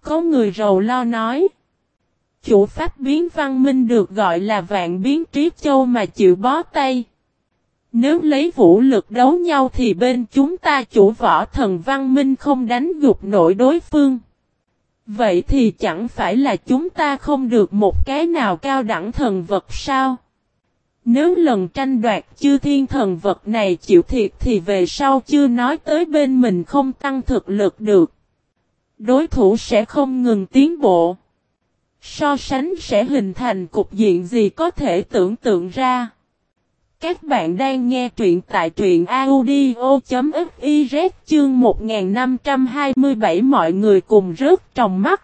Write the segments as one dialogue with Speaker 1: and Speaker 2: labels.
Speaker 1: Có người rầu lo nói. Chủ pháp biến văn minh được gọi là vạn biến trí châu mà chịu bó tay. Nếu lấy vũ lực đấu nhau thì bên chúng ta chủ võ thần văn minh không đánh gục nổi đối phương. Vậy thì chẳng phải là chúng ta không được một cái nào cao đẳng thần vật sao? Nếu lần tranh đoạt chư thiên thần vật này chịu thiệt thì về sau chưa nói tới bên mình không tăng thực lực được. Đối thủ sẽ không ngừng tiến bộ. So sánh sẽ hình thành cục diện gì có thể tưởng tượng ra. Các bạn đang nghe truyện tại truyện audio.fiz chương 1527 mọi người rớt trong mắt.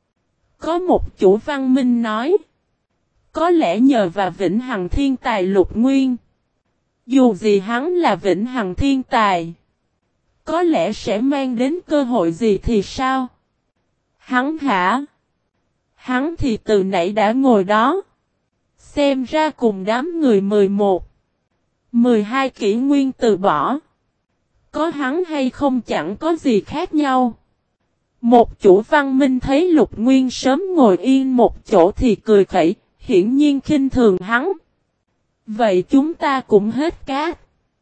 Speaker 1: Có một chủ văn minh nói. Có lẽ nhờ vào vĩnh hằng thiên tài Lục Nguyên. Dù gì hắn là vĩnh hằng thiên tài. Có lẽ sẽ mang đến cơ hội gì thì sao? Hắn hả? Hắn thì từ nãy đã ngồi đó. Xem ra cùng đám người 11, 12 kỷ nguyên từ bỏ. Có hắn hay không chẳng có gì khác nhau. Một chủ văn minh thấy Lục Nguyên sớm ngồi yên một chỗ thì cười khẩy, hiển nhiên khinh thường hắn. Vậy chúng ta cũng hết cát.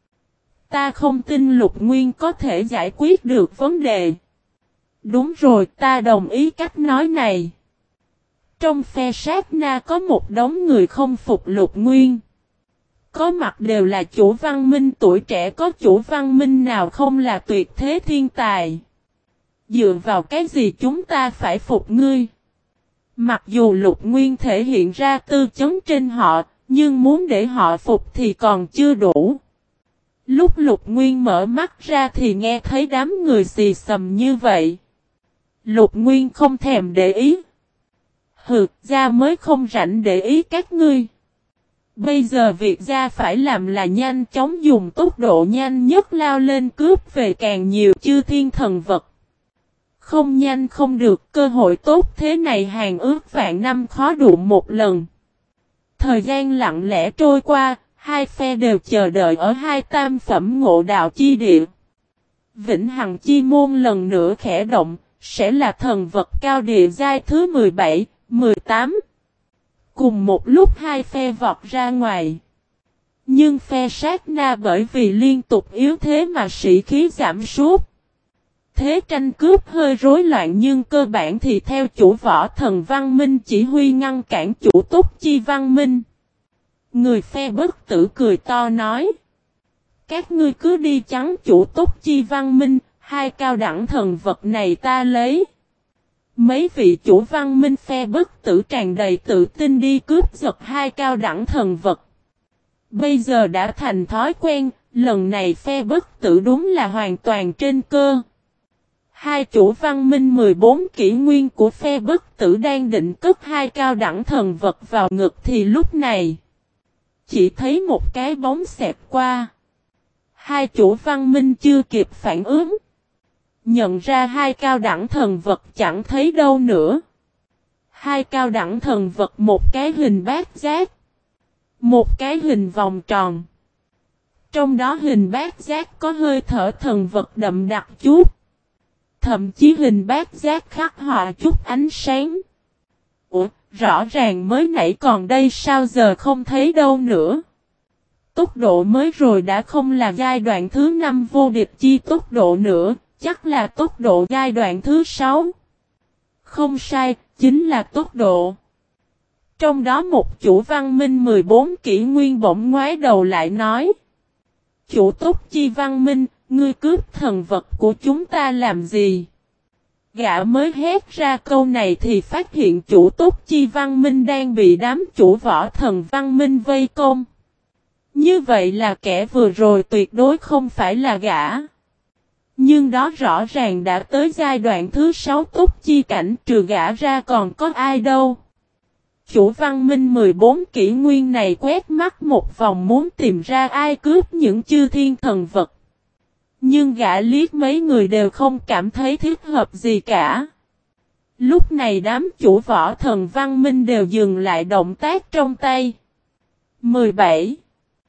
Speaker 1: Ta không tin Lục Nguyên có thể giải quyết được vấn đề. Đúng rồi, ta đồng ý cách nói này. Trong phe sát na có một đống người không phục Lục Nguyên. Có mặt đều là chủ văn minh tuổi trẻ, có chủ văn minh nào không là tuyệt thế thiên tài. Dựa vào cái gì chúng ta phải phục ngươi? Mặc dù Lục Nguyên thể hiện ra tư chấn trên họ, nhưng muốn để họ phục thì còn chưa đủ. Lúc Lục Nguyên mở mắt ra thì nghe thấy đám người xì xầm như vậy. Lục Nguyên không thèm để ý. Hừ, gia mới không rảnh để ý các ngươi. Bây giờ việc gia phải làm là nhanh chóng dùng tốc độ nhanh nhất lao lên cướp về càng nhiều chư thiên thần vật. Không nhanh không được, cơ hội tốt thế này hàng ước vạn năm khó đụng một lần. Thời gian lặng lẽ trôi qua, hai phe đều chờ đợi ở hai tam phẩm ngộ đạo chi địa. Vĩnh Hằng chi môn lần nữa khẽ động, sẽ là thần vật cao địa giai thứ 17, 18. Cùng một lúc hai phe vọt ra ngoài. Nhưng phe sát na bởi vì liên tục yếu thế mà sĩ khí giảm sút. Thế tranh cướp hơi rối loạn nhưng cơ bản thì theo chủ võ thần văn minh chỉ huy ngăn cản chủ túc chi văn minh. Người phe bất tử cười to nói. Các ngươi cứ đi chắn chủ túc chi văn minh, hai cao đẳng thần vật này ta lấy. Mấy vị chủ văn minh phe bất tử tràn đầy tự tin đi cướp giật hai cao đẳng thần vật. Bây giờ đã thành thói quen, lần này phe bất tử đúng là hoàn toàn trên cơ. Hai chủ văn minh 14 kỷ nguyên của phe bất tử đang định cất hai cao đẳng thần vật vào ngực thì lúc này chỉ thấy một cái bóng xẹp qua. Hai chủ văn minh chưa kịp phản ứng. Nhận ra hai cao đẳng thần vật chẳng thấy đâu nữa. Hai cao đẳng thần vật một cái hình bát giác. Một cái hình vòng tròn. Trong đó hình bát giác có hơi thở thần vật đậm đặc chút. Thậm chí hình bát giác khắc họa chút ánh sáng. Ủa, rõ ràng mới nãy còn đây sao giờ không thấy đâu nữa. Tốc độ mới rồi đã không là giai đoạn thứ 5 vô địch chi tốc độ nữa, chắc là tốc độ giai đoạn thứ 6. Không sai, chính là tốc độ. Trong đó một chủ văn minh 14 kỷ nguyên bỗng ngoái đầu lại nói. Chủ túc chi văn minh, ngươi cướp thần vật của chúng ta làm gì? Gã mới hét ra câu này thì phát hiện chủ túc chi văn minh đang bị đám chủ võ thần văn minh vây công. Như vậy là kẻ vừa rồi tuyệt đối không phải là gã. Nhưng đó rõ ràng đã tới giai đoạn thứ 6 túc chi cảnh, trừ gã ra còn có ai đâu. Chủ văn minh 14 kỷ nguyên này quét mắt một vòng muốn tìm ra ai cướp những chư thiên thần vật. Nhưng gã liếc mấy người đều không cảm thấy thích hợp gì cả. Lúc này đám chủ võ thần văn minh đều dừng lại động tác trong tay. 17,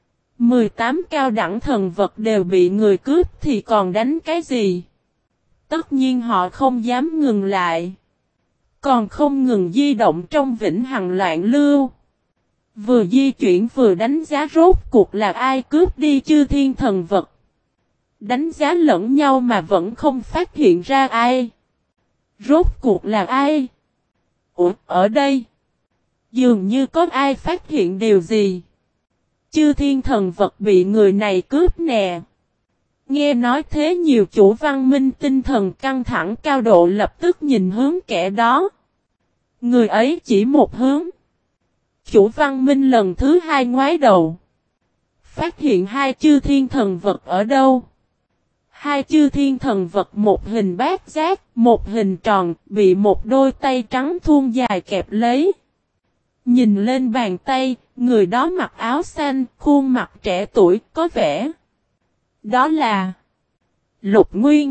Speaker 1: 18 cao đẳng thần vật đều bị người cướp thì còn đánh cái gì? Tất nhiên họ không dám ngừng lại. Còn không ngừng di động trong vĩnh hằng loạn lưu. Vừa di chuyển vừa đánh giá rốt cuộc là ai cướp đi chư thiên thần vật. Đánh giá lẫn nhau mà vẫn không phát hiện ra ai. Rốt cuộc là ai? Ủa, ở đây? Dường như có ai phát hiện điều gì? Chư thiên thần vật bị người này cướp nè. Nghe nói thế nhiều chủ văn minh tinh thần căng thẳng cao độ lập tức nhìn hướng kẻ đó. Người ấy chỉ một hướng. Chủ văn minh lần thứ hai ngoái đầu. Phát hiện hai chư thiên thần vật ở đâu? Hai chư thiên thần vật một hình bát giác, một hình tròn, bị một đôi tay trắng thuôn dài kẹp lấy. Nhìn lên bàn tay, người đó mặc áo xanh, khuôn mặt trẻ tuổi, có vẻ. Đó là Lục Nguyên.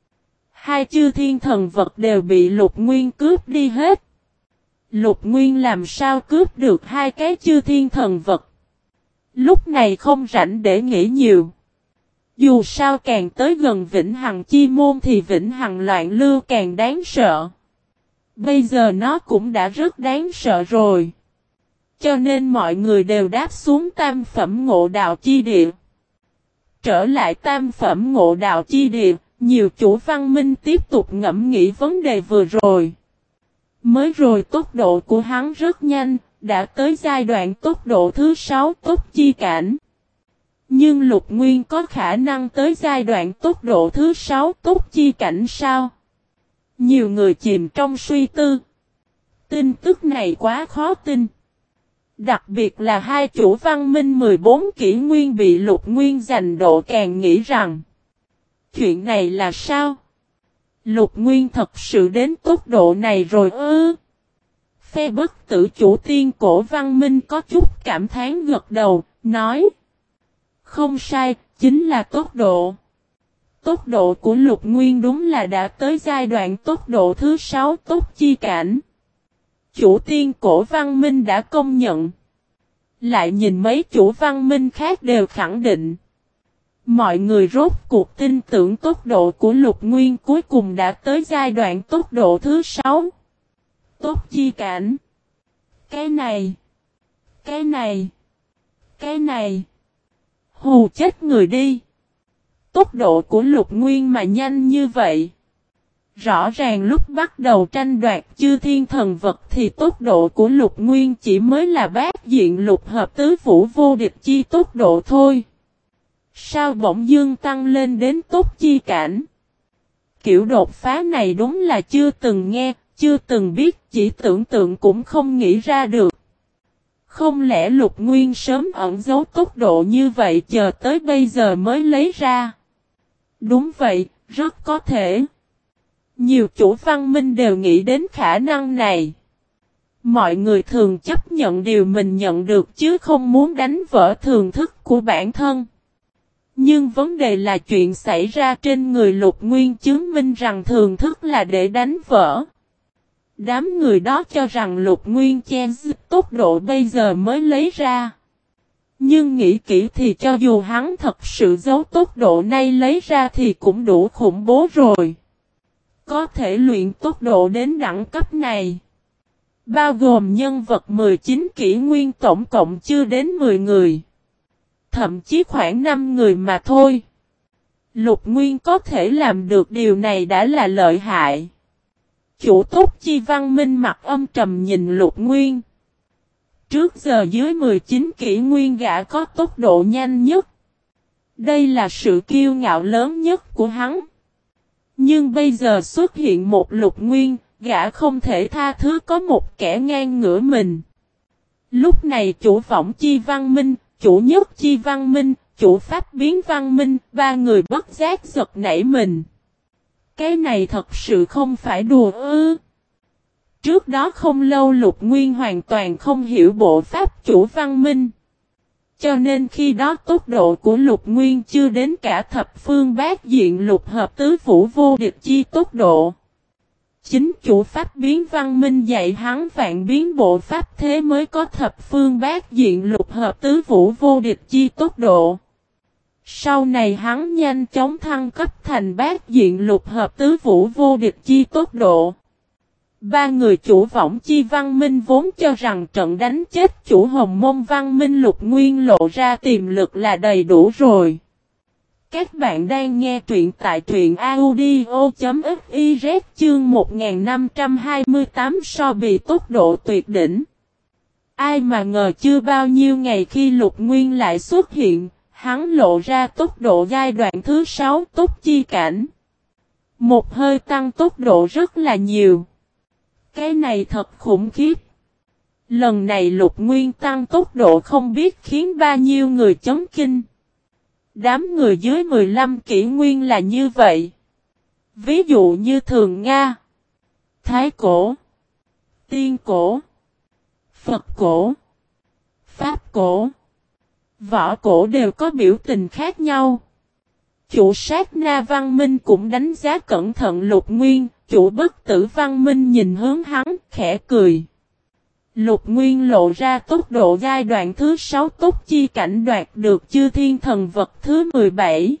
Speaker 1: Hai chư thiên thần vật đều bị Lục Nguyên cướp đi hết. Lục Nguyên làm sao cướp được hai cái chư thiên thần vật? Lúc này không rảnh để nghĩ nhiều. Dù sao càng tới gần Vĩnh Hằng Chi Môn thì Vĩnh Hằng loạn lưu càng đáng sợ. Bây giờ nó cũng đã rất đáng sợ rồi. Cho nên mọi người đều đáp xuống tam phẩm ngộ đạo chi địa. Trở lại tam phẩm ngộ đạo chi địa, nhiều chủ văn minh tiếp tục ngẫm nghĩ vấn đề vừa rồi. Mới rồi tốc độ của hắn rất nhanh, đã tới giai đoạn tốc độ thứ 6 tốc chi cảnh. Nhưng Lục Nguyên có khả năng tới giai đoạn tốc độ thứ 6 tốc chi cảnh sao? Nhiều người chìm trong suy tư. Tin tức này quá khó tin. Đặc biệt là hai chủ văn minh 14 kỷ nguyên bị Lục Nguyên giành độ càng nghĩ rằng chuyện này là sao? Lục Nguyên thật sự đến tốc độ này rồi ư? Phe bất tử chủ tiên cổ văn minh có chút cảm thán gật đầu, nói. Không sai, chính là tốc độ. Tốc độ của Lục Nguyên đúng là đã tới giai đoạn tốc độ thứ 6 tốc chi cảnh. Chủ tiên cổ văn minh đã công nhận. Lại nhìn mấy chủ văn minh khác đều khẳng định. Mọi người rốt cuộc tin tưởng tốc độ của Lục Nguyên cuối cùng đã tới giai đoạn tốc độ thứ 6. Tốc chi cảnh. Cái này. Cái này. Cái này. Hù chết người đi. Tốc độ của Lục Nguyên mà nhanh như vậy. Rõ ràng lúc bắt đầu tranh đoạt chư thiên thần vật thì tốc độ của Lục Nguyên chỉ mới là bát diện lục hợp tứ vũ vô địch chi tốc độ thôi. Sao bỗng dưng tăng lên đến tốc chi cảnh? Kiểu đột phá này đúng là chưa từng nghe, chưa từng biết, chỉ tưởng tượng cũng không nghĩ ra được. Không lẽ Lục Nguyên sớm ẩn giấu tốc độ như vậy chờ tới bây giờ mới lấy ra? Đúng vậy, rất có thể. Nhiều chủ văn minh đều nghĩ đến khả năng này. Mọi người thường chấp nhận điều mình nhận được chứ không muốn đánh vỡ thường thức của bản thân. Nhưng vấn đề là chuyện xảy ra trên người Lục Nguyên chứng minh rằng thường thức là để đánh vỡ. Đám người đó cho rằng Lục Nguyên che tốc độ bây giờ mới lấy ra. Nhưng nghĩ kỹ thì cho dù hắn thật sự giấu tốc độ này lấy ra thì cũng đủ khủng bố rồi. Có thể luyện tốc độ đến đẳng cấp này. Bao gồm nhân vật 19 kỷ nguyên tổng cộng chưa đến 10 người. Thậm chí khoảng 5 người mà thôi. Lục Nguyên có thể làm được điều này đã là lợi hại. Chủ tốc chi văn minh mặt âm trầm nhìn Lục Nguyên. Trước giờ dưới 19 kỷ nguyên gã có tốc độ nhanh nhất. Đây là sự kiêu ngạo lớn nhất của hắn. Nhưng bây giờ xuất hiện một Lục Nguyên, gã không thể tha thứ có một kẻ ngang ngửa mình. Lúc này chủ võng chi văn minh, chủ nhất chi văn minh, chủ pháp biến văn minh, ba người bất giác giật nảy mình. Cái này thật sự không phải đùa ư. Trước đó không lâu Lục Nguyên hoàn toàn không hiểu bộ pháp chủ văn minh. Cho nên khi đó tốc độ của Lục Nguyên chưa đến cả thập phương bát diện lục hợp tứ vũ vô địch chi tốc độ. Chính chủ pháp biến văn minh dạy hắn vạn biến bộ pháp thế mới có thập phương bát diện lục hợp tứ vũ vô địch chi tốc độ. Sau này hắn nhanh chóng thăng cấp thành bát diện lục hợp tứ vũ vô địch chi tốc độ. Ba người chủ Võng Chi Văn Minh vốn cho rằng trận đánh chết chủ Hồng Môn Văn Minh Lục Nguyên lộ ra tiềm lực là đầy đủ rồi. Các bạn đang nghe truyện tại truyện audio.fiz chương 1528 so bì tốc độ tuyệt đỉnh. Ai mà ngờ chưa bao nhiêu ngày khi Lục Nguyên lại xuất hiện, hắn lộ ra tốc độ giai đoạn thứ 6 tốc chi cảnh. Một hơi tăng tốc độ rất là nhiều. Cái này thật khủng khiếp. Lần này Lục Nguyên tăng tốc độ không biết khiến bao nhiêu người chấn kinh. Đám người dưới 15 kỷ nguyên là như vậy. Ví dụ như Thường Nga, Thái Cổ, Tiên Cổ, Phật Cổ, Pháp Cổ, Võ Cổ đều có biểu tình khác nhau. Chủ Sát Na Văn Minh cũng đánh giá cẩn thận Lục Nguyên, chủ Bất Tử Văn Minh nhìn hướng hắn, khẽ cười. Lục Nguyên lộ ra tốc độ giai đoạn thứ 6 tốc chi cảnh đoạt được chư thiên thần vật thứ 17.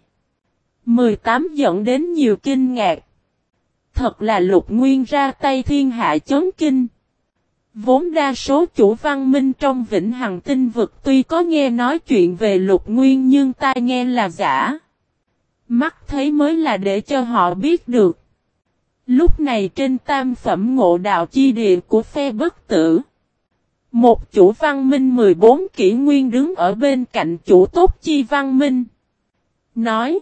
Speaker 1: 18 dẫn đến nhiều kinh ngạc. Thật là Lục Nguyên ra tay thiên hạ chấn kinh. Vốn đa số chủ văn minh trong Vĩnh Hằng Tinh Vực tuy có nghe nói chuyện về Lục Nguyên nhưng tai nghe là giả. Mắt thấy mới là để cho họ biết được. Lúc này trên tam phẩm ngộ đạo chi địa của phe Bất Tử, một chủ văn minh 14 kỷ nguyên đứng ở bên cạnh chủ Tốt Chi Văn Minh. Nói: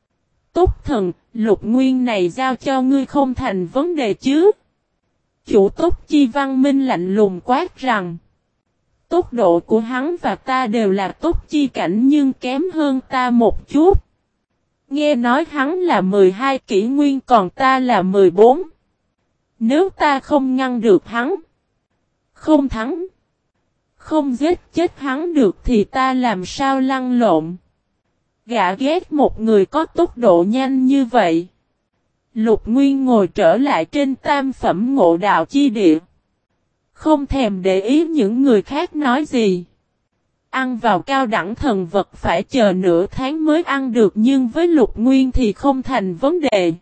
Speaker 1: Tốt thần, Lục Nguyên này giao cho ngươi không thành vấn đề chứ? Chủ Tốt Chi Văn Minh lạnh lùng quát rằng: Tốc độ của hắn và ta đều là Tốt Chi cảnh nhưng kém hơn ta một chút. Nghe nói hắn là 12 kỷ nguyên còn ta là 14. Nếu ta không ngăn được hắn, không thắng, không giết chết hắn được thì ta làm sao lăn lộn. Gã ghét một người có tốc độ nhanh như vậy. Lục Nguyên ngồi trở lại trên tam phẩm ngộ đạo chi địa. Không thèm để ý những người khác nói gì. Ăn vào cao đẳng thần vật phải chờ nửa tháng mới ăn được nhưng với Lục Nguyên thì không thành vấn đề.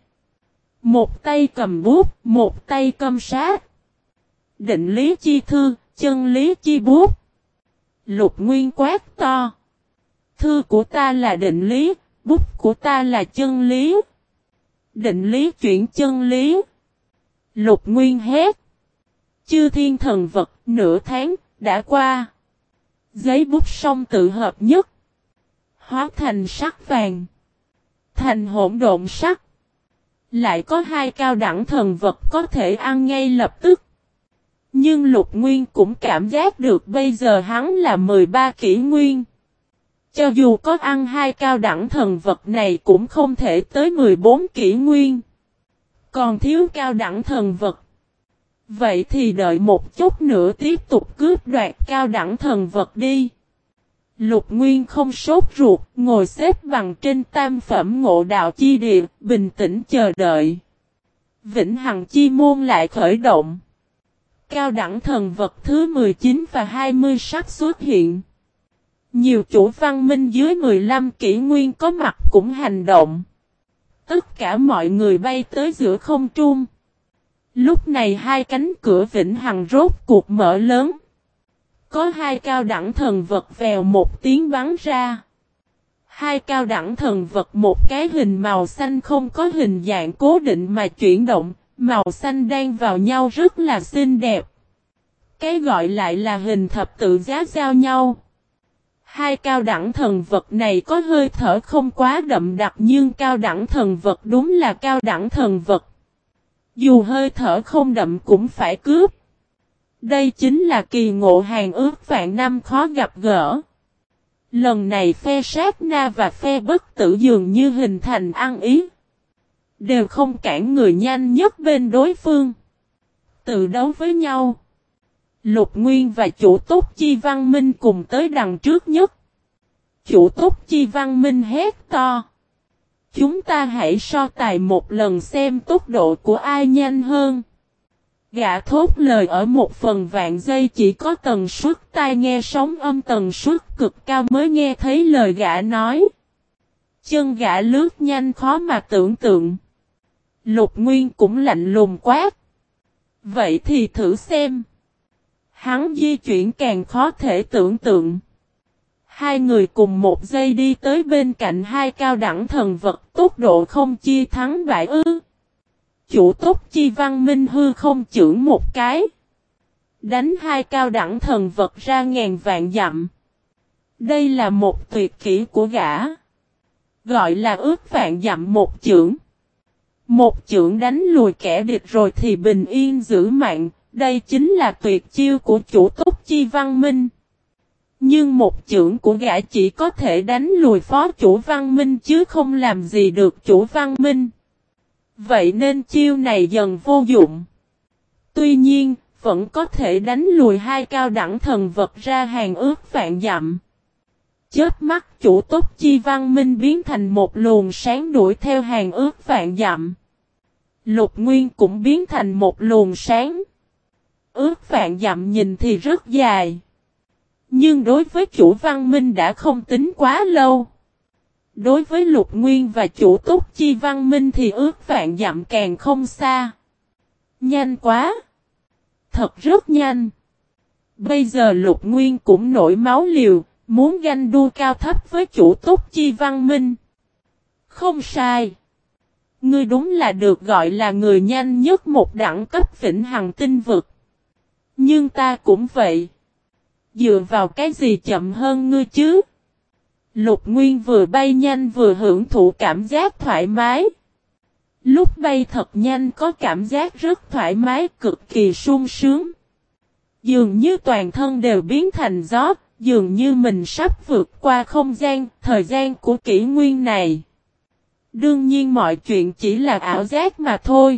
Speaker 1: Một tay cầm bút, một tay cầm sát. Định lý chi thư, chân lý chi bút. Lục Nguyên quát to: Thư của ta là định lý, bút của ta là chân lý. Định lý chuyển chân lý. Lục Nguyên hét. Chư thiên thần vật, nửa tháng, đã qua. Giấy bút song tự hợp nhất. Hóa thành sắc vàng. Thành hỗn độn sắc. Lại có hai cao đẳng thần vật có thể ăn ngay lập tức. Nhưng Lục Nguyên cũng cảm giác được bây giờ hắn là 13 kỷ nguyên. Cho dù có ăn hai cao đẳng thần vật này cũng không thể tới 14 kỷ nguyên. Còn thiếu cao đẳng thần vật. Vậy thì đợi một chút nữa tiếp tục cướp đoạt cao đẳng thần vật đi. Lục Nguyên không sốt ruột, ngồi xếp bằng trên tam phẩm ngộ đạo chi địa, bình tĩnh chờ đợi. Vĩnh Hằng Chi Môn lại khởi động. Cao đẳng thần vật thứ 19 và 20 sắp xuất hiện. Nhiều chủ văn minh dưới 15 kỷ nguyên có mặt cũng hành động. Tất cả mọi người bay tới giữa không trung. Lúc này hai cánh cửa Vĩnh Hằng rốt cuộc mở lớn. Có hai cao đẳng thần vật vèo một tiếng bắn ra. Hai cao đẳng thần vật một cái hình màu xanh không có hình dạng cố định mà chuyển động, màu xanh đan vào nhau rất là xinh đẹp. Cái gọi lại là hình thập tự giá giao nhau. Hai cao đẳng thần vật này có hơi thở không quá đậm đặc nhưng cao đẳng thần vật đúng là cao đẳng thần vật. Dù hơi thở không đậm cũng phải cướp. Đây chính là kỳ ngộ hàng ước vạn năm khó gặp gỡ. Lần này phe Sát Na và phe Bất Tử dường như hình thành ăn ý. Đều không cản người nhanh nhất bên đối phương. Tự đấu với nhau. Lục Nguyên và chủ Tốt Chi Văn Minh cùng tới đằng trước nhất. Chủ Tốt Chi Văn Minh hét to: Chúng ta hãy so tài một lần xem tốc độ của ai nhanh hơn. Gã thốt lời ở một phần vạn giây chỉ có tần suất tai nghe sóng âm tần suất cực cao mới nghe thấy lời gã nói. Chân gã lướt nhanh khó mà tưởng tượng. Lục Nguyên cũng lạnh lùng quát: Vậy thì thử xem. Hắn di chuyển càng khó thể tưởng tượng. Hai người cùng một giây đi tới bên cạnh hai cao đẳng thần vật, tốc độ không chia thắng bại ư. Chủ Túc Chi Văn Minh hư không chưởng một cái. Đánh hai cao đẳng thần vật ra ngàn vạn dặm. Đây là một tuyệt kỹ của gã. Gọi là ước vạn dặm một chưởng. Một chưởng đánh lùi kẻ địch rồi thì bình yên giữ mạng. Đây chính là tuyệt chiêu của chủ Túc Chi Văn Minh. Nhưng một chưởng của gã chỉ có thể đánh lùi phó chủ Văn Minh chứ không làm gì được chủ Văn Minh. Vậy nên chiêu này dần vô dụng. Tuy nhiên, vẫn có thể đánh lùi hai cao đẳng thần vật ra hàng ước vạn dặm. Chớp mắt chủ Túc Chi Văn Minh biến thành một luồng sáng đuổi theo hàng ước vạn dặm. Lục Nguyên cũng biến thành một luồng sáng. Ước vạn dặm nhìn thì rất dài. Nhưng đối với chủ Văn Minh đã không tính quá lâu. Đối với Lục Nguyên và chủ Túc Chi Văn Minh thì ước vạn dặm càng không xa. Nhanh quá! Thật rất nhanh. Bây giờ Lục Nguyên cũng nổi máu liều, muốn ganh đua cao thấp với chủ Túc Chi Văn Minh. Không sai. Ngươi đúng là được gọi là người nhanh nhất một đẳng cấp vĩnh hằng tinh vực. Nhưng ta cũng vậy. Dựa vào cái gì chậm hơn ngươi chứ? Lục Nguyên vừa bay nhanh vừa hưởng thụ cảm giác thoải mái. Lúc bay thật nhanh có cảm giác rất thoải mái, cực kỳ sung sướng. Dường như toàn thân đều biến thành gió, dường như mình sắp vượt qua không gian, thời gian của kỷ nguyên này. Đương nhiên mọi chuyện chỉ là ảo giác mà thôi.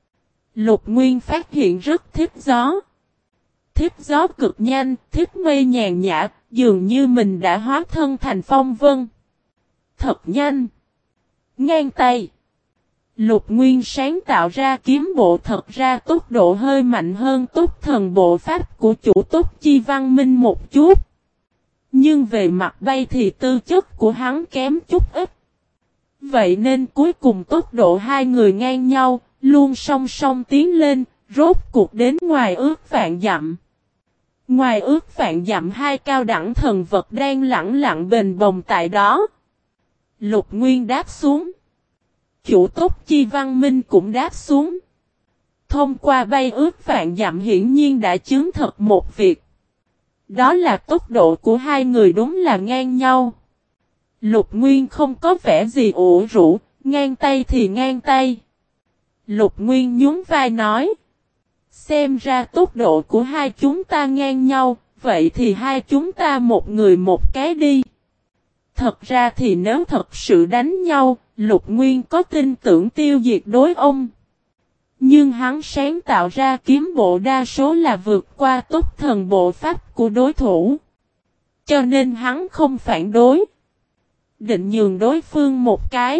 Speaker 1: Lục Nguyên phát hiện rất thích gió. Thích gió cực nhanh, thích mây nhàn nhã, dường như mình đã hóa thân thành phong vân. Thật nhanh. Ngang tay. Lục Nguyên sáng tạo ra kiếm bộ thật ra tốc độ hơi mạnh hơn tốc thần bộ pháp của chủ Túc Chi Văn Minh một chút. Nhưng về mặt bay thì tư chất của hắn kém chút ít. Vậy nên cuối cùng tốc độ hai người ngang nhau, luôn song song tiến lên, rốt cuộc đến ngoài ước vạn dặm. Ngoài ước vạn dặm hai cao đẳng thần vật đang lẳng lặng bền bồng tại đó. Lục Nguyên đáp xuống. Chủ Túc Chi Văn Minh cũng đáp xuống. Thông qua bay ước vạn dặm hiển nhiên đã chứng thật một việc. Đó là tốc độ của hai người đúng là ngang nhau. Lục Nguyên không có vẻ gì ủ rũ, ngang tay thì ngang tay. Lục Nguyên nhún vai nói. Xem ra tốc độ của hai chúng ta ngang nhau, vậy thì hai chúng ta một người một cái đi. Thật ra thì nếu thật sự đánh nhau, Lục Nguyên có tin tưởng tiêu diệt đối ông. Nhưng hắn sáng tạo ra kiếm bộ đa số là vượt qua tốc thần bộ pháp của đối thủ. Cho nên hắn không phản đối. Định nhường đối phương một cái.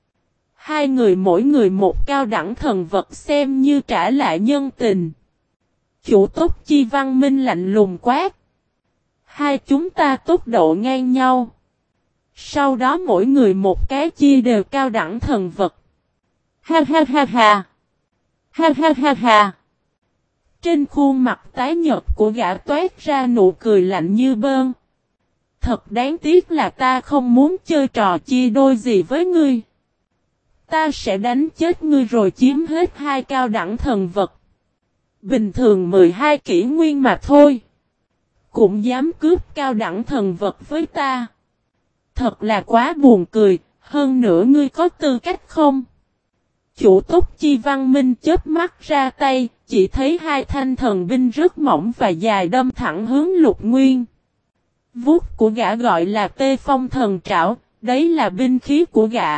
Speaker 1: Hai người mỗi người một cao đẳng thần vật xem như trả lại nhân tình. Chủ Túc Chi Văn Minh lạnh lùng quát. Hai chúng ta tốc độ ngang nhau. Sau đó mỗi người một cái chia đều cao đẳng thần vật. Ha ha ha ha. Ha ha ha ha. Trên khuôn mặt tái nhợt của gã toát ra nụ cười lạnh như bơn. Thật đáng tiếc là ta không muốn chơi trò chia đôi gì với ngươi. Ta sẽ đánh chết ngươi rồi chiếm hết hai cao đẳng thần vật. Bình thường 12 kỷ nguyên mà thôi. Cũng dám cướp cao đẳng thần vật với ta. Thật là quá buồn cười, hơn nữa ngươi có tư cách không? Chủ Túc Chi Văn Minh chớp mắt ra tay, chỉ thấy hai thanh thần binh rất mỏng và dài đâm thẳng hướng Lục Nguyên. Vuốt của gã gọi là Tê Phong Thần Trảo, đấy là binh khí của gã.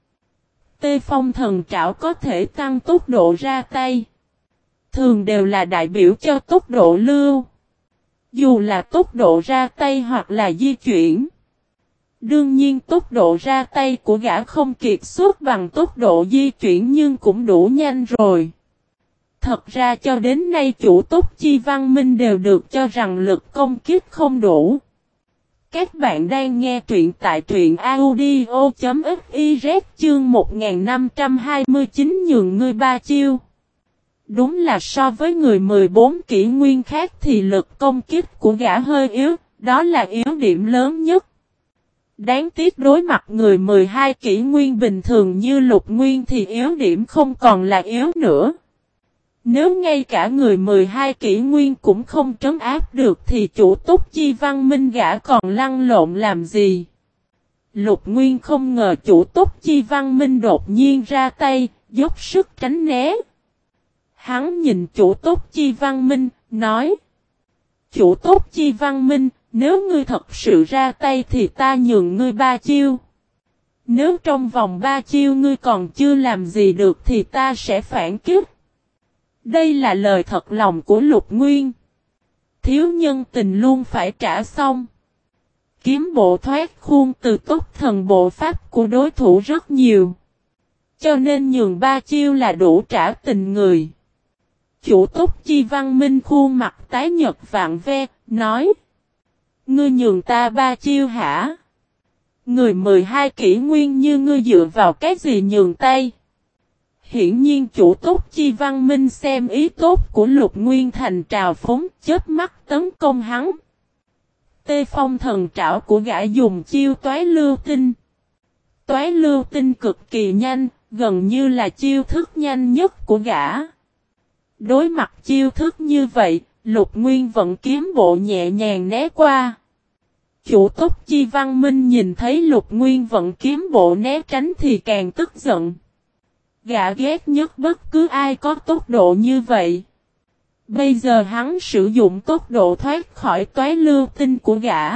Speaker 1: Tê Phong Thần Trảo có thể tăng tốc độ ra tay. Thường đều là đại biểu cho tốc độ lưu. Dù là tốc độ ra tay hoặc là di chuyển. Đương nhiên tốc độ ra tay của gã không kiệt xuất bằng tốc độ di chuyển nhưng cũng đủ nhanh rồi. Thật ra cho đến nay chủ Túc Chi Văn Minh đều được cho rằng lực công kích không đủ. Các bạn đang nghe truyện tại truyện audio.fiz chương 1529 nhường ngươi ba chiêu. Đúng là so với người 14 kỷ nguyên khác thì lực công kích của gã hơi yếu, đó là yếu điểm lớn nhất. Đáng tiếc đối mặt người 12 kỷ nguyên bình thường như Lục Nguyên thì yếu điểm không còn là yếu nữa. Nếu ngay cả người 12 kỷ nguyên cũng không trấn áp được thì chủ túc chi văn minh gã còn lăn lộn làm gì? Lục Nguyên không ngờ chủ túc chi văn minh đột nhiên ra tay, dốc sức tránh né. Hắn nhìn chủ túc chi văn minh, nói: Chủ túc chi văn minh, nếu ngươi thật sự ra tay thì ta nhường ngươi 3 chiêu. Nếu trong vòng 3 chiêu ngươi còn chưa làm gì được thì ta sẽ phản kích. Đây là lời thật lòng của Lục Nguyên. Thiếu nhân tình luôn phải trả xong. Kiếm bộ thoát khuôn từ túc thần bộ pháp của đối thủ rất nhiều. Cho nên nhường 3 chiêu là đủ trả tình người. Chủ túc chi văn minh khuôn mặt tái nhật vạn ve, nói: Ngươi nhường ta 3 chiêu hả? Người 12 kỷ nguyên như ngươi dựa vào cái gì nhường tay? Hiển nhiên chủ túc chi văn minh xem ý tốt của Lục Nguyên thành trào phúng, chớp mắt tấn công hắn. Tê phong thần trảo của gã dùng chiêu toái lưu tinh. Toái lưu tinh cực kỳ nhanh, gần như là chiêu thức nhanh nhất của gã. Đối mặt chiêu thức như vậy, Lục Nguyên vận kiếm bộ nhẹ nhàng né qua. Chủ túc chi văn minh nhìn thấy Lục Nguyên vận kiếm bộ né tránh thì càng tức giận. Gã ghét nhất bất cứ ai có tốc độ như vậy. Bây giờ hắn sử dụng tốc độ thoát khỏi toái lưu tinh của gã.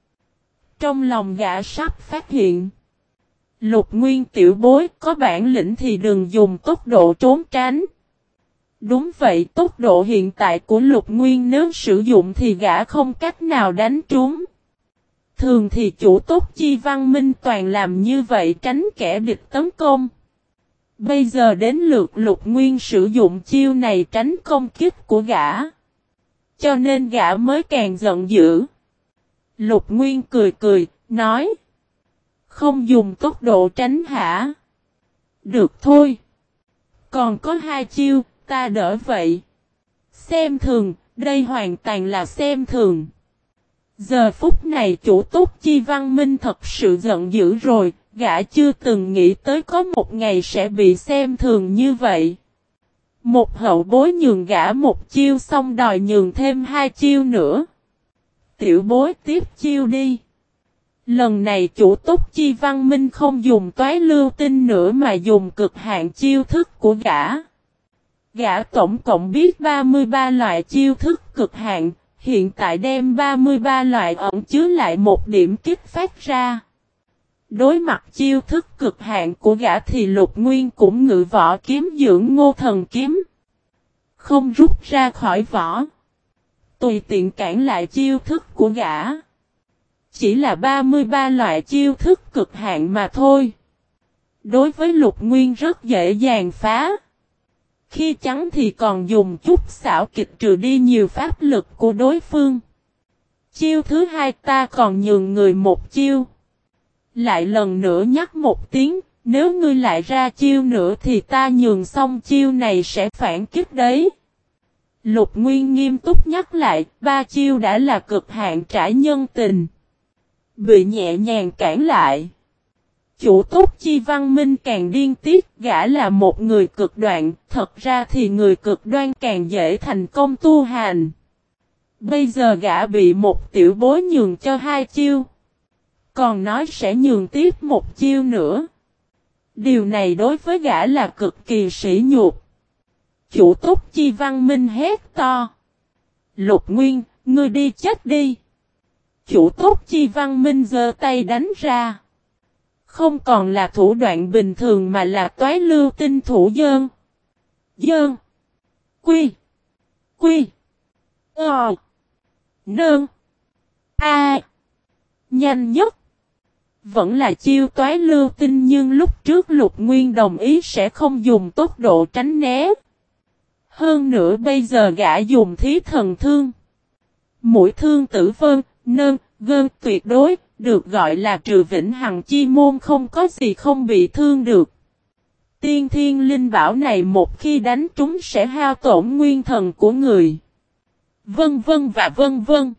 Speaker 1: Trong lòng gã sắp phát hiện. Lục Nguyên tiểu bối có bản lĩnh thì đừng dùng tốc độ trốn tránh. Đúng vậy, tốc độ hiện tại của Lục Nguyên nếu sử dụng thì gã không cách nào đánh trúng. Thường thì chủ túc chi văn minh toàn làm như vậy tránh kẻ địch tấn công. Bây giờ đến lượt Lục Nguyên sử dụng chiêu này tránh công kích của gã. Cho nên gã mới càng giận dữ. Lục Nguyên cười cười, nói: Không dùng tốc độ tránh hả? Được thôi. Còn có 2 chiêu, ta đỡ vậy. Xem thường, đây hoàn toàn là xem thường. Giờ phút này chủ túc chi văn minh thật sự giận dữ rồi, gã chưa từng nghĩ tới có một ngày sẽ bị xem thường như vậy. Một hậu bối nhường gã 1 chiêu xong đòi nhường thêm 2 chiêu nữa. Tiểu bối tiếp chiêu đi. Lần này chủ túc chi văn minh không dùng toái lưu tinh nữa mà dùng cực hạn chiêu thức của gã. Gã tổng cộng biết 33 loại chiêu thức cực hạn, hiện tại đem 33 loại ẩn chứa lại một điểm kích phát ra. Đối mặt chiêu thức cực hạn của gã thì Lục Nguyên cũng ngự võ kiếm dưỡng Ngô Thần kiếm. Không rút ra khỏi vỏ. Tùy tiện cản lại chiêu thức của gã. Chỉ là 33 loại chiêu thức cực hạn mà thôi. Đối với Lục Nguyên rất dễ dàng phá. Khi trắng thì còn dùng chút xảo kịch trừ đi nhiều pháp lực của đối phương. Chiêu thứ 2 ta còn nhường người 1 chiêu. Lại lần nữa nhắc một tiếng, nếu ngươi lại ra chiêu nữa thì ta nhường xong chiêu này sẽ phản kích đấy. Lục Nguyên nghiêm túc nhắc lại, 3 chiêu đã là cực hạn trả nhân tình. Bị nhẹ nhàng cản lại. Chủ túc chi văn minh càng điên tiết, gã là một người cực đoạn, thật ra thì người cực đoan càng dễ thành công tu hành. Bây giờ gã bị một tiểu bối nhường cho 2 chiêu. Còn nói sẽ nhường tiếp 1 chiêu nữa. Điều này đối với gã là cực kỳ sỉ nhục. Chủ túc chi văn minh hét to. Lục Nguyên, ngươi đi chết đi. Chủ túc chi văn minh giơ tay đánh ra. Không còn là thủ đoạn bình thường mà là toái lưu tinh thủ dơn. Dơn. Quy. Quy. Nơn. A. Nhanh nhất. Vẫn là chiêu toái lưu tinh nhưng lúc trước Lục Nguyên đồng ý sẽ không dùng tốc độ tránh né. Hơn nữa bây giờ gã dùng thí thần thương. Mũi thương tử vân, nơn, gơn tuyệt đối, được gọi là trừ vĩnh hằng chi môn không có gì không bị thương được. Tiên thiên linh bảo này một khi đánh trúng sẽ hao tổn nguyên thần của người. Vân vân và vân vân.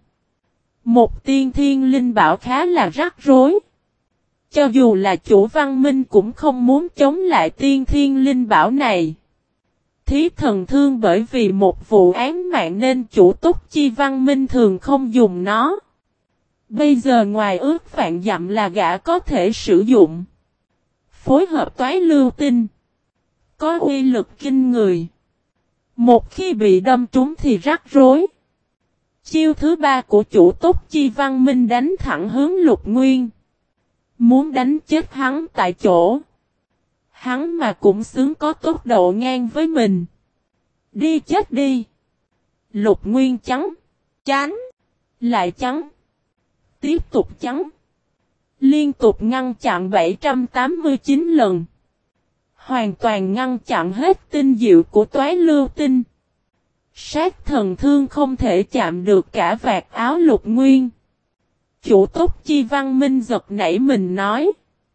Speaker 1: Một tiên thiên linh bảo khá là rắc rối. Cho dù là chủ Văn Minh cũng không muốn chống lại tiên thiên linh bảo này. Thí Thần Thương bởi vì một vụ án mạng nên chủ Túc Chi Văn Minh thường không dùng nó. Bây giờ ngoài ước vạn dặm là gã có thể sử dụng. Phối hợp toái lưu tinh. Có uy lực kinh người. Một khi bị đâm trúng thì rắc rối. Chiêu thứ ba của chủ Túc Chi Văn Minh đánh thẳng hướng Lục Nguyên. Muốn đánh chết hắn tại chỗ. Hắn mà cũng xứng có tốc độ ngang với mình. Đi chết đi. Lục Nguyên chắn. Chán. Lại chắn. Tiếp tục chắn. Liên tục ngăn chặn 789 lần. Hoàn toàn ngăn chặn hết tinh diệu của toái lưu tinh. Sát thần thương không thể chạm được cả vạt áo Lục Nguyên. Chủ Túc Chi Văn Minh giật nảy mình nói.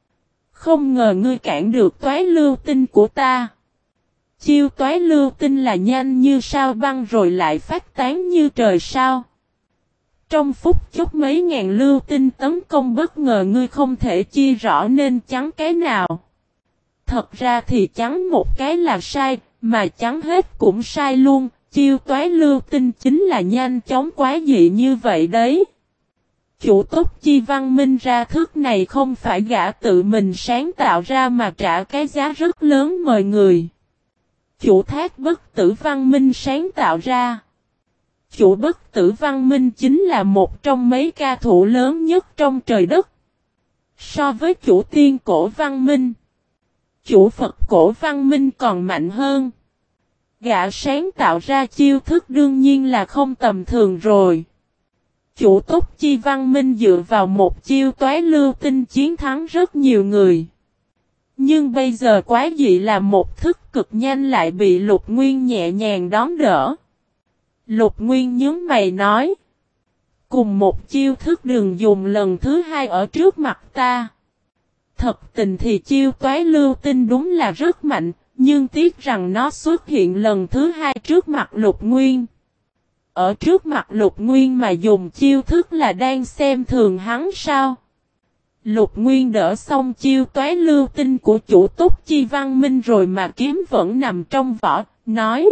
Speaker 1: Không ngờ ngươi cản được toái lưu tinh của ta. Chiêu toái lưu tinh là nhanh như sao băng rồi lại phát tán như trời sao. Trong phút chốc mấy ngàn lưu tinh tấn công bất ngờ ngươi không thể chia rõ nên chắn cái nào. Thật ra thì chắn một cái là sai, mà chắn hết cũng sai luôn. Chiêu toái lưu tinh chính là nhanh chóng quá dị như vậy đấy. Chủ Túc Chi Văn Minh ra thức này không phải gã tự mình sáng tạo ra mà trả cái giá rất lớn mời người. Chủ Thác Bất Tử Văn Minh sáng tạo ra. Chủ Bất Tử Văn Minh chính là một trong mấy ca thủ lớn nhất trong trời đất. So với chủ Tiên Cổ Văn Minh, chủ Phật Cổ Văn Minh còn mạnh hơn. Gã sáng tạo ra chiêu thức đương nhiên là không tầm thường rồi. Chủ Túc Chi Văn Minh dựa vào một chiêu toái lưu tinh chiến thắng rất nhiều người. Nhưng bây giờ quá dị là một thức cực nhanh lại bị Lục Nguyên nhẹ nhàng đón đỡ. Lục Nguyên nhướng mày nói. Cùng một chiêu thức đừng dùng lần thứ hai ở trước mặt ta. Thật tình thì chiêu toái lưu tinh đúng là rất mạnh, nhưng tiếc rằng nó xuất hiện lần thứ hai trước mặt Lục Nguyên. Ở trước mặt Lục Nguyên mà dùng chiêu thức là đang xem thường hắn sao? Lục Nguyên đỡ xong chiêu toái lưu tinh của chủ Túc Chi Văn Minh rồi mà kiếm vẫn nằm trong vỏ, nói.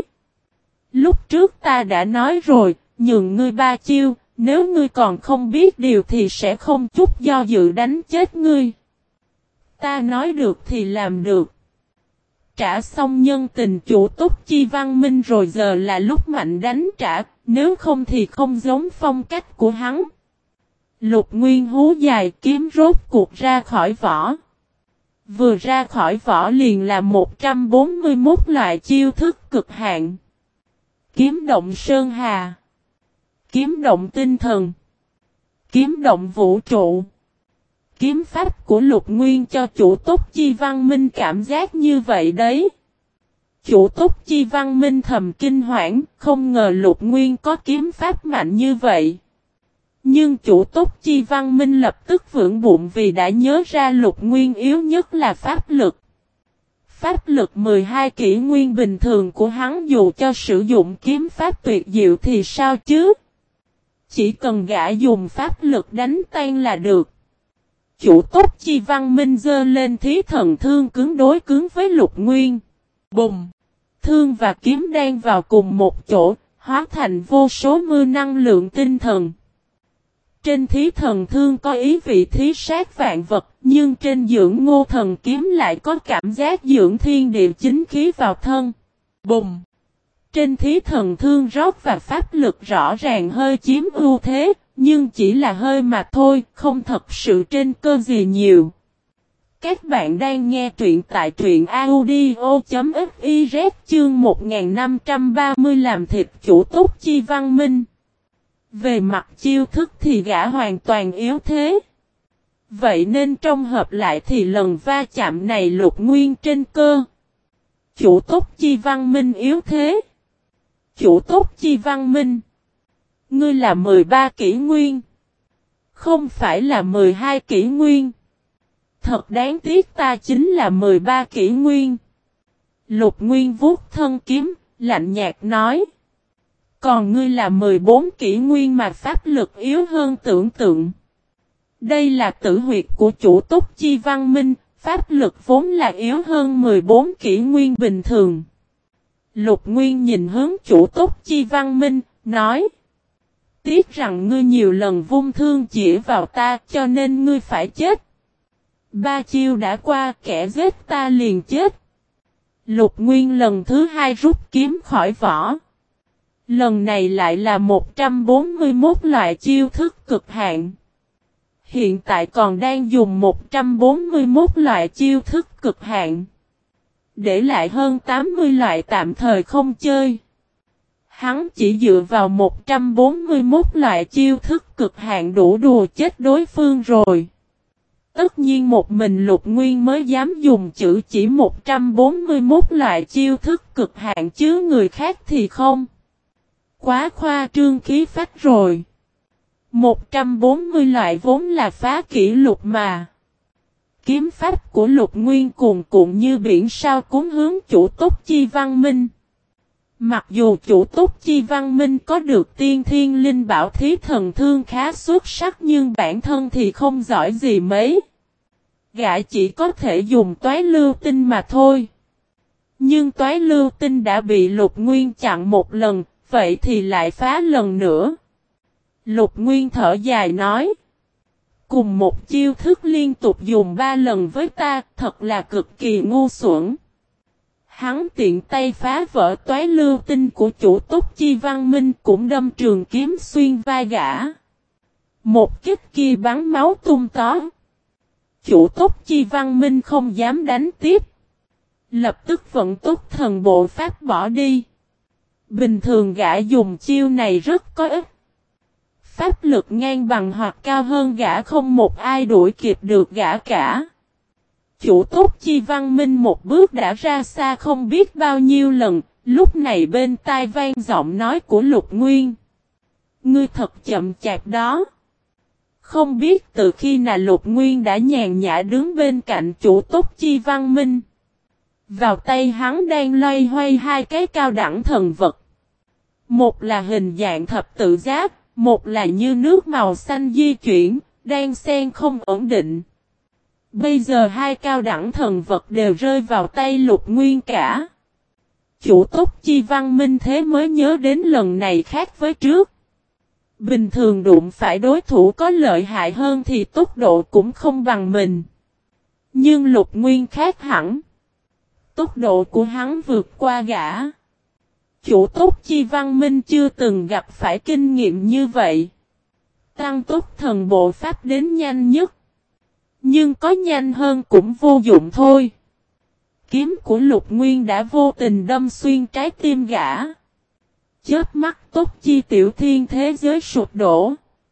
Speaker 1: Lúc trước ta đã nói rồi, nhường ngươi 3 chiêu, nếu ngươi còn không biết điều thì sẽ không chút do dự đánh chết ngươi. Ta nói được thì làm được. Trả xong nhân tình chủ Túc Chi Văn Minh rồi giờ là lúc mạnh đánh trả, nếu không thì không giống phong cách của hắn. Lục Nguyên hú dài kiếm rốt cuộc ra khỏi vỏ. Vừa ra khỏi vỏ liền là 141 loại chiêu thức cực hạn. Kiếm động sơn hà. Kiếm động tinh thần. Kiếm động vũ trụ. Kiếm pháp của Lục Nguyên cho chủ Túc Chi Văn Minh cảm giác như vậy đấy. Chủ Túc Chi Văn Minh thầm kinh hoảng, không ngờ Lục Nguyên có kiếm pháp mạnh như vậy. Nhưng chủ Túc Chi Văn Minh lập tức vững bụng vì đã nhớ ra Lục Nguyên yếu nhất là pháp lực. Pháp lực 12 kỷ nguyên bình thường của hắn dù cho sử dụng kiếm pháp tuyệt diệu thì sao chứ? Chỉ cần gã dùng pháp lực đánh tan là được. Chủ Túc Chi Văn Minh giơ lên thí thần thương cứng đối cứng với Lục Nguyên. Bùng! Thương và kiếm đan vào cùng một chỗ, hóa thành vô số mưa năng lượng tinh thần. Trên thí thần thương có ý vị thí sát vạn vật, nhưng trên dưỡng ngô thần kiếm lại có cảm giác dưỡng thiên địa chính khí vào thân. Bùng! Trên thí thần thương rót và pháp lực rõ ràng hơi chiếm ưu thế, nhưng chỉ là hơi mà thôi, không thật sự trên cơ gì nhiều. Các bạn đang nghe truyện tại truyện audio.fiz chương 1530 làm thịt chủ Túc Chi Văn Minh. Về mặt chiêu thức thì gã hoàn toàn yếu thế. Vậy nên trong hợp lại thì lần va chạm này Lục Nguyên trên cơ. Chủ Túc Chi Văn Minh yếu thế. Chủ Túc Chi Văn Minh. Ngươi là 13 kỷ nguyên. Không phải là 12 kỷ nguyên. Thật đáng tiếc ta chính là 13 kỷ nguyên. Lục Nguyên vuốt thân kiếm, lạnh nhạt nói. Còn ngươi là 14 kỷ nguyên mà pháp lực yếu hơn tưởng tượng. Đây là tử huyệt của chủ túc chi văn minh, pháp lực vốn là yếu hơn 14 kỷ nguyên bình thường. Lục Nguyên nhìn hướng chủ túc chi văn minh, nói. Tiếc rằng ngươi nhiều lần vung thương chỉ vào ta cho nên ngươi phải chết. 3 chiêu đã qua, kẻ giết ta liền chết. Lục Nguyên lần thứ 2 rút kiếm khỏi vỏ. Lần này lại là 141 loại chiêu thức cực hạn. Hiện tại còn đang dùng 141 loại chiêu thức cực hạn. Để lại hơn 80 loại tạm thời không chơi. Hắn chỉ dựa vào 141 loại chiêu thức cực hạn đủ đùa chết đối phương rồi. Tất nhiên một mình Lục Nguyên mới dám dùng chữ chỉ 141 loại chiêu thức cực hạn chứ người khác thì không. Quá khoa trương khí phách rồi. 140 loại vốn là phá kỷ lục mà. Kiếm pháp của Lục Nguyên cuồn cuộn như biển sao cuốn hướng chủ túc chi văn minh. Mặc dù chủ túc chi văn minh có được tiên thiên linh bảo thí thần thương khá xuất sắc nhưng bản thân thì không giỏi gì mấy. Gã chỉ có thể dùng toái lưu tinh mà thôi. Nhưng toái lưu tinh đã bị Lục Nguyên chặn một lần, vậy thì lại phá lần nữa. Lục Nguyên thở dài nói. Cùng một chiêu thức liên tục dùng 3 lần với ta, thật là cực kỳ ngu xuẩn. Hắn tiện tay phá vỡ toái lưu tinh của chủ túc chi văn minh cũng đâm trường kiếm xuyên vai gã. Một kích kia bắn máu tung tó. Chủ túc chi văn minh không dám đánh tiếp. Lập tức vận túc thần bộ pháp bỏ đi. Bình thường gã dùng chiêu này rất có ích. Pháp lực ngang bằng hoặc cao hơn gã không một ai đuổi kịp được gã cả. Chủ túc chi văn minh một bước đã ra xa không biết bao nhiêu lần, lúc này bên tai vang giọng nói của Lục Nguyên. Ngươi thật chậm chạp đó. Không biết từ khi nào Lục Nguyên đã nhàn nhã đứng bên cạnh chủ túc chi văn minh. Vào tay hắn đang loay hoay 2 cái cao đẳng thần vật. Một là hình dạng thập tự giáp, một là như nước màu xanh di chuyển, đang xen không ổn định. Bây giờ 2 cao đẳng thần vật đều rơi vào tay Lục Nguyên cả. Chủ túc chi văn minh thế mới nhớ đến lần này khác với trước. Bình thường đụng phải đối thủ có lợi hại hơn thì tốc độ cũng không bằng mình. Nhưng Lục Nguyên khác hẳn. Tốc độ của hắn vượt qua gã. Chủ túc chi văn minh chưa từng gặp phải kinh nghiệm như vậy. Tăng tốc thần bộ pháp đến nhanh nhất. Nhưng có nhanh hơn cũng vô dụng thôi. Kiếm của Lục Nguyên đã vô tình đâm xuyên trái tim gã. Chớp mắt túc chi tiểu thiên thế giới sụp đổ.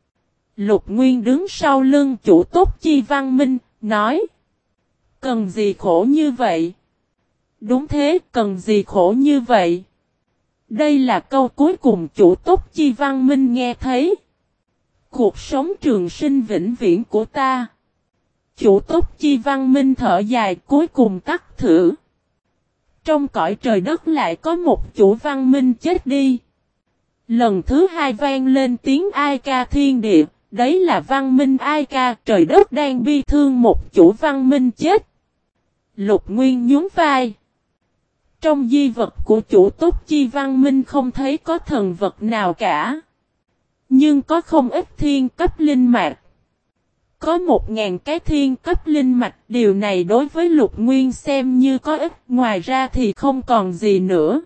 Speaker 1: Lục Nguyên đứng sau lưng chủ túc chi văn minh, nói. Cần gì khổ như vậy? Đúng thế, cần gì khổ như vậy? Đây là câu cuối cùng chủ túc chi văn minh nghe thấy. Cuộc sống trường sinh vĩnh viễn của ta. Chủ túc chi văn minh thở dài cuối cùng tắt thử. Trong cõi trời đất lại có một chủ văn minh chết đi. Lần thứ 2 vang lên tiếng ai ca thiên địa. Đấy là văn minh ai ca, trời đất đang bi thương một chủ văn minh chết. Lục Nguyên nhún vai. Trong di vật của chủ túc chi văn minh không thấy có thần vật nào cả. Nhưng có không ít thiên cấp linh mạch. Có 1000 cái thiên cấp linh mạch, điều này đối với Lục Nguyên xem như có ích, ngoài ra thì không còn gì nữa.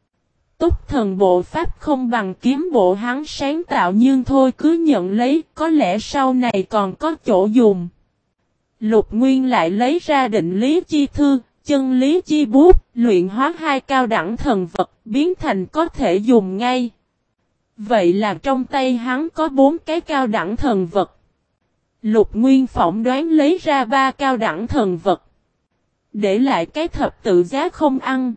Speaker 1: Túc thần bộ pháp không bằng kiếm bộ hắn sáng tạo nhưng thôi cứ nhận lấy, có lẽ sau này còn có chỗ dùng. Lục Nguyên lại lấy ra định lý chi thư, chân lý chi bút, luyện hóa 2 cao đẳng thần vật, biến thành có thể dùng ngay. Vậy là trong tay hắn có 4 cái cao đẳng thần vật. Lục Nguyên phỏng đoán lấy ra 3 cao đẳng thần vật. Để lại cái thập tự giá không ăn.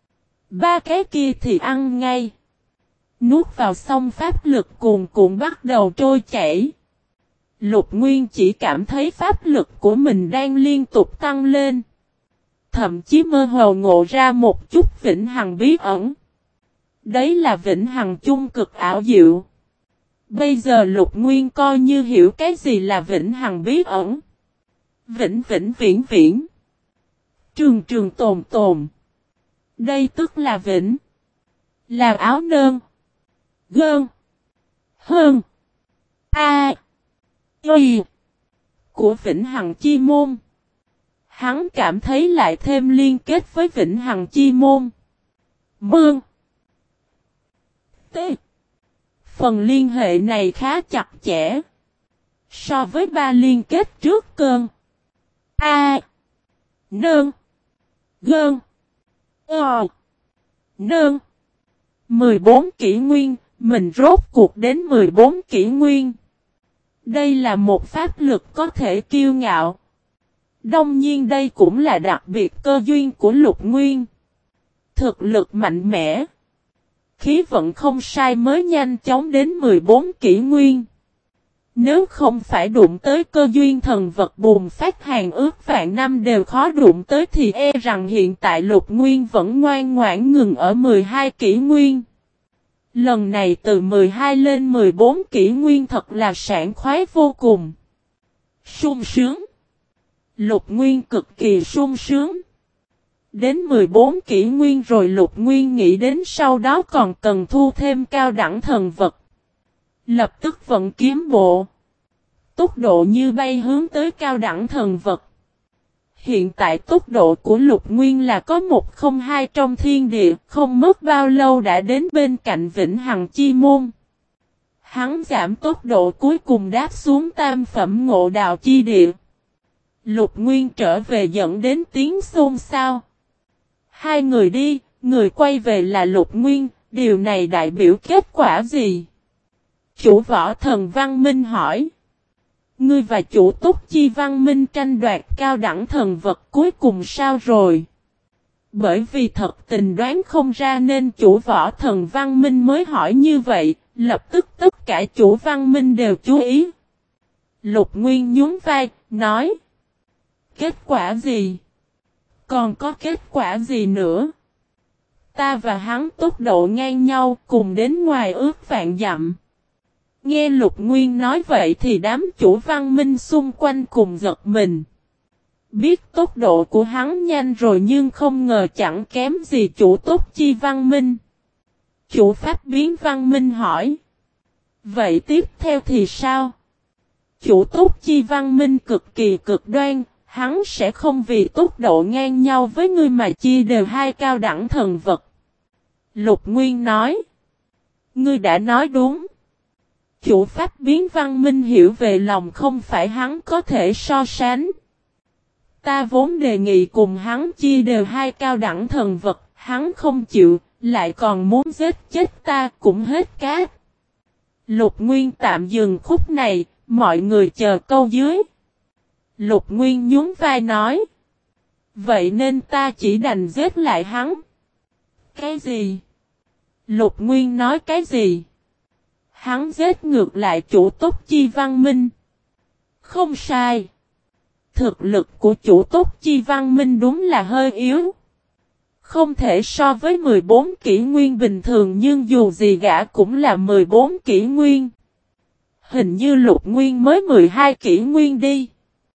Speaker 1: 3 cái kia thì ăn ngay. Nuốt vào xong pháp lực cuồn cuộn bắt đầu trôi chảy. Lục Nguyên chỉ cảm thấy pháp lực của mình đang liên tục tăng lên. thậm chí mơ hồ ngộ ra một chút vĩnh hằng bí ẩn. Đấy là vĩnh hằng chung cực ảo diệu. Bây giờ Lục Nguyên coi như hiểu cái gì là vĩnh hằng bí ẩn. Vĩnh vĩnh viễn viễn. Trường trường tồn tồn. Đây tức là vĩnh. Là áo nơn. Gơn. Hơn. A. Y. Của vĩnh hằng chi môn. Hắn cảm thấy lại thêm liên kết với vĩnh hằng chi môn. Mương. T. Phần liên hệ này khá chặt chẽ. So với ba liên kết trước cơn. A. Nơn. Gơn. Ờ. Nơn. 14 kỷ nguyên, mình rốt cuộc đến 14 kỷ nguyên. Đây là một pháp lực có thể kiêu ngạo. Đương nhiên đây cũng là đặc biệt cơ duyên của Lục Nguyên. Thực lực mạnh mẽ. Khí vận không sai mới nhanh chóng đến 14 kỷ nguyên. Nếu không phải đụng tới cơ duyên thần vật bùng phát hàng ước vạn năm đều khó đụng tới thì e rằng hiện tại Lục Nguyên vẫn ngoan ngoãn ngừng ở 12 kỷ nguyên. Lần này từ 12 lên 14 kỷ nguyên thật là sảng khoái vô cùng. Sung sướng. Lục Nguyên cực kỳ sung sướng. Đến 14 kỷ nguyên rồi Lục Nguyên nghĩ đến sau đó còn cần thu thêm cao đẳng thần vật. Lập tức vận kiếm bộ. Tốc độ như bay hướng tới cao đẳng thần vật. Hiện tại tốc độ của Lục Nguyên là có 102 trong thiên địa, không mất bao lâu đã đến bên cạnh Vĩnh Hằng Chi Môn. Hắn giảm tốc độ cuối cùng đáp xuống tam phẩm ngộ đạo chi địa. Lục Nguyên trở về dẫn đến tiếng xôn xao. Hai người đi, người quay về là Lục Nguyên, điều này đại biểu kết quả gì? Chủ Võ Thần Văn Minh hỏi. Ngươi và chủ Túc Chi Văn Minh tranh đoạt cao đẳng thần vật cuối cùng sao rồi? Bởi vì thật tình đoán không ra nên chủ Võ Thần Văn Minh mới hỏi như vậy, lập tức tất cả chủ Văn Minh đều chú ý. Lục Nguyên nhún vai, nói. Kết quả gì? Còn có kết quả gì nữa? Ta và hắn tốc độ ngang nhau cùng đến ngoài ước vạn dặm. Nghe Lục Nguyên nói vậy thì đám chủ văn minh xung quanh cùng giật mình. Biết tốc độ của hắn nhanh rồi nhưng không ngờ chẳng kém gì chủ Túc Chi Văn Minh. Chủ Pháp Biến Văn Minh hỏi. Vậy tiếp theo thì sao? Chủ Túc Chi Văn Minh cực kỳ cực đoan, hắn sẽ không vì tốc độ ngang nhau với ngươi mà chia đều hai cao đẳng thần vật. Lục Nguyên nói. Ngươi đã nói đúng. Chủ Pháp Biến Văn Minh hiểu về lòng không phải hắn có thể so sánh. Ta vốn đề nghị cùng hắn chia đều hai cao đẳng thần vật, hắn không chịu, lại còn muốn giết chết ta cũng hết cát. Lục Nguyên tạm dừng khúc này, mọi người chờ câu dưới. Lục Nguyên nhún vai nói. Vậy nên ta chỉ đành giết lại hắn. Cái gì? Lục Nguyên nói cái gì? Hắn giết ngược lại chủ Túc Chi Văn Minh. Không sai. Thực lực của chủ Túc Chi Văn Minh đúng là hơi yếu. Không thể so với 14 kỷ nguyên bình thường nhưng dù gì gã cũng là 14 kỷ nguyên. Hình như Lục Nguyên mới 12 kỷ nguyên đi.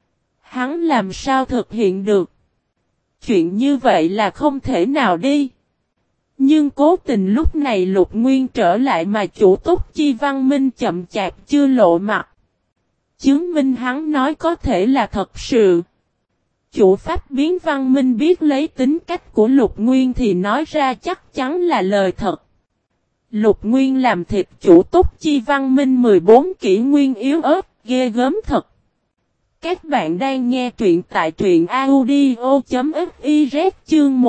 Speaker 1: Hắn làm sao thực hiện được? Chuyện như vậy là không thể nào đi. Nhưng cố tình lúc này Lục Nguyên trở lại mà chủ Túc Chi Văn Minh chậm chạp chưa lộ mặt. Chứng minh hắn nói có thể là thật sự. Chủ Pháp Biến Văn Minh biết lấy tính cách của Lục Nguyên thì nói ra chắc chắn là lời thật. Lục Nguyên làm thịt chủ Túc Chi Văn Minh 14 kỷ nguyên yếu ớt, ghê gớm thật. Các bạn đang nghe truyện tại truyện audio.fiz chương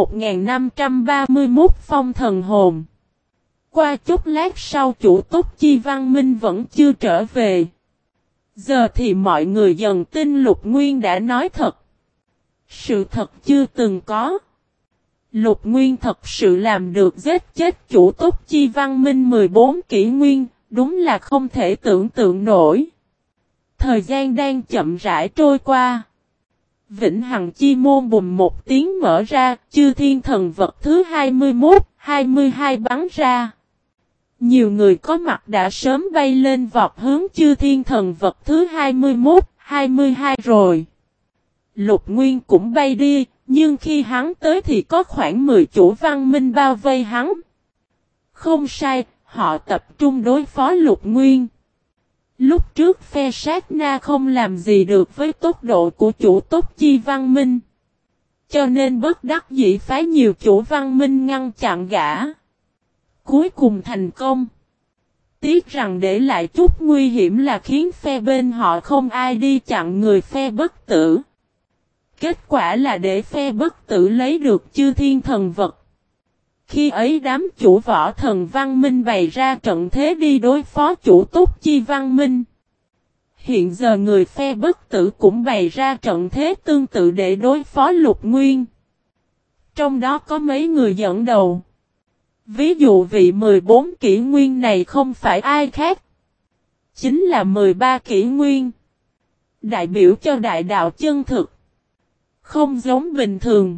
Speaker 1: 1531 Phong Thần Hồn. Qua chút lát sau chủ Túc Chi Văn Minh vẫn chưa trở về. Giờ thì mọi người dần tin Lục Nguyên đã nói thật. Sự thật chưa từng có. Lục Nguyên thật sự làm được giết chết chủ Túc Chi Văn Minh 14 kỷ nguyên, đúng là không thể tưởng tượng nổi. Thời gian đang chậm rãi trôi qua. Vĩnh Hằng chi môn bùm một tiếng mở ra, chư thiên thần vật thứ 21, 22 bắn ra. Nhiều người có mặt đã sớm bay lên vọt hướng chư thiên thần vật thứ 21, 22 rồi. Lục Nguyên cũng bay đi, nhưng khi hắn tới thì có khoảng 10 chủ văn minh bao vây hắn. Không sai, họ tập trung đối phó Lục Nguyên. Lúc trước phe sát na không làm gì được với tốc độ của chủ tốc chi văn minh. Cho nên bất đắc dĩ phái nhiều chủ văn minh ngăn chặn gã. Cuối cùng thành công. Tiếc rằng để lại chút nguy hiểm là khiến phe bên họ không ai đi chặn người phe bất tử. Kết quả là để phe bất tử lấy được chư thiên thần vật. Khi ấy đám chủ võ thần văn minh bày ra trận thế đi đối phó chủ túc chi văn minh. Hiện giờ người phe bất tử cũng bày ra trận thế tương tự để đối phó Lục Nguyên. Trong đó có mấy người dẫn đầu. Ví dụ vị 14 kỷ nguyên này không phải ai khác. Chính là 13 kỷ nguyên. Đại biểu cho đại đạo chân thực. Không giống bình thường.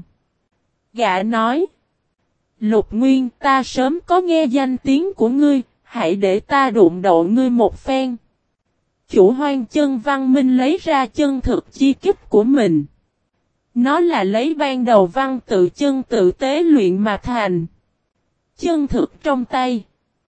Speaker 1: Gã nói. Lục Nguyên, ta sớm có nghe danh tiếng của ngươi, hãy để ta đụng độ ngươi một phen. Chủ Hoang Chân Văn Minh lấy ra chân thực chi kích của mình. Nó là lấy ban đầu văn tự chân tự tế luyện mà thành. Chân thực trong tay.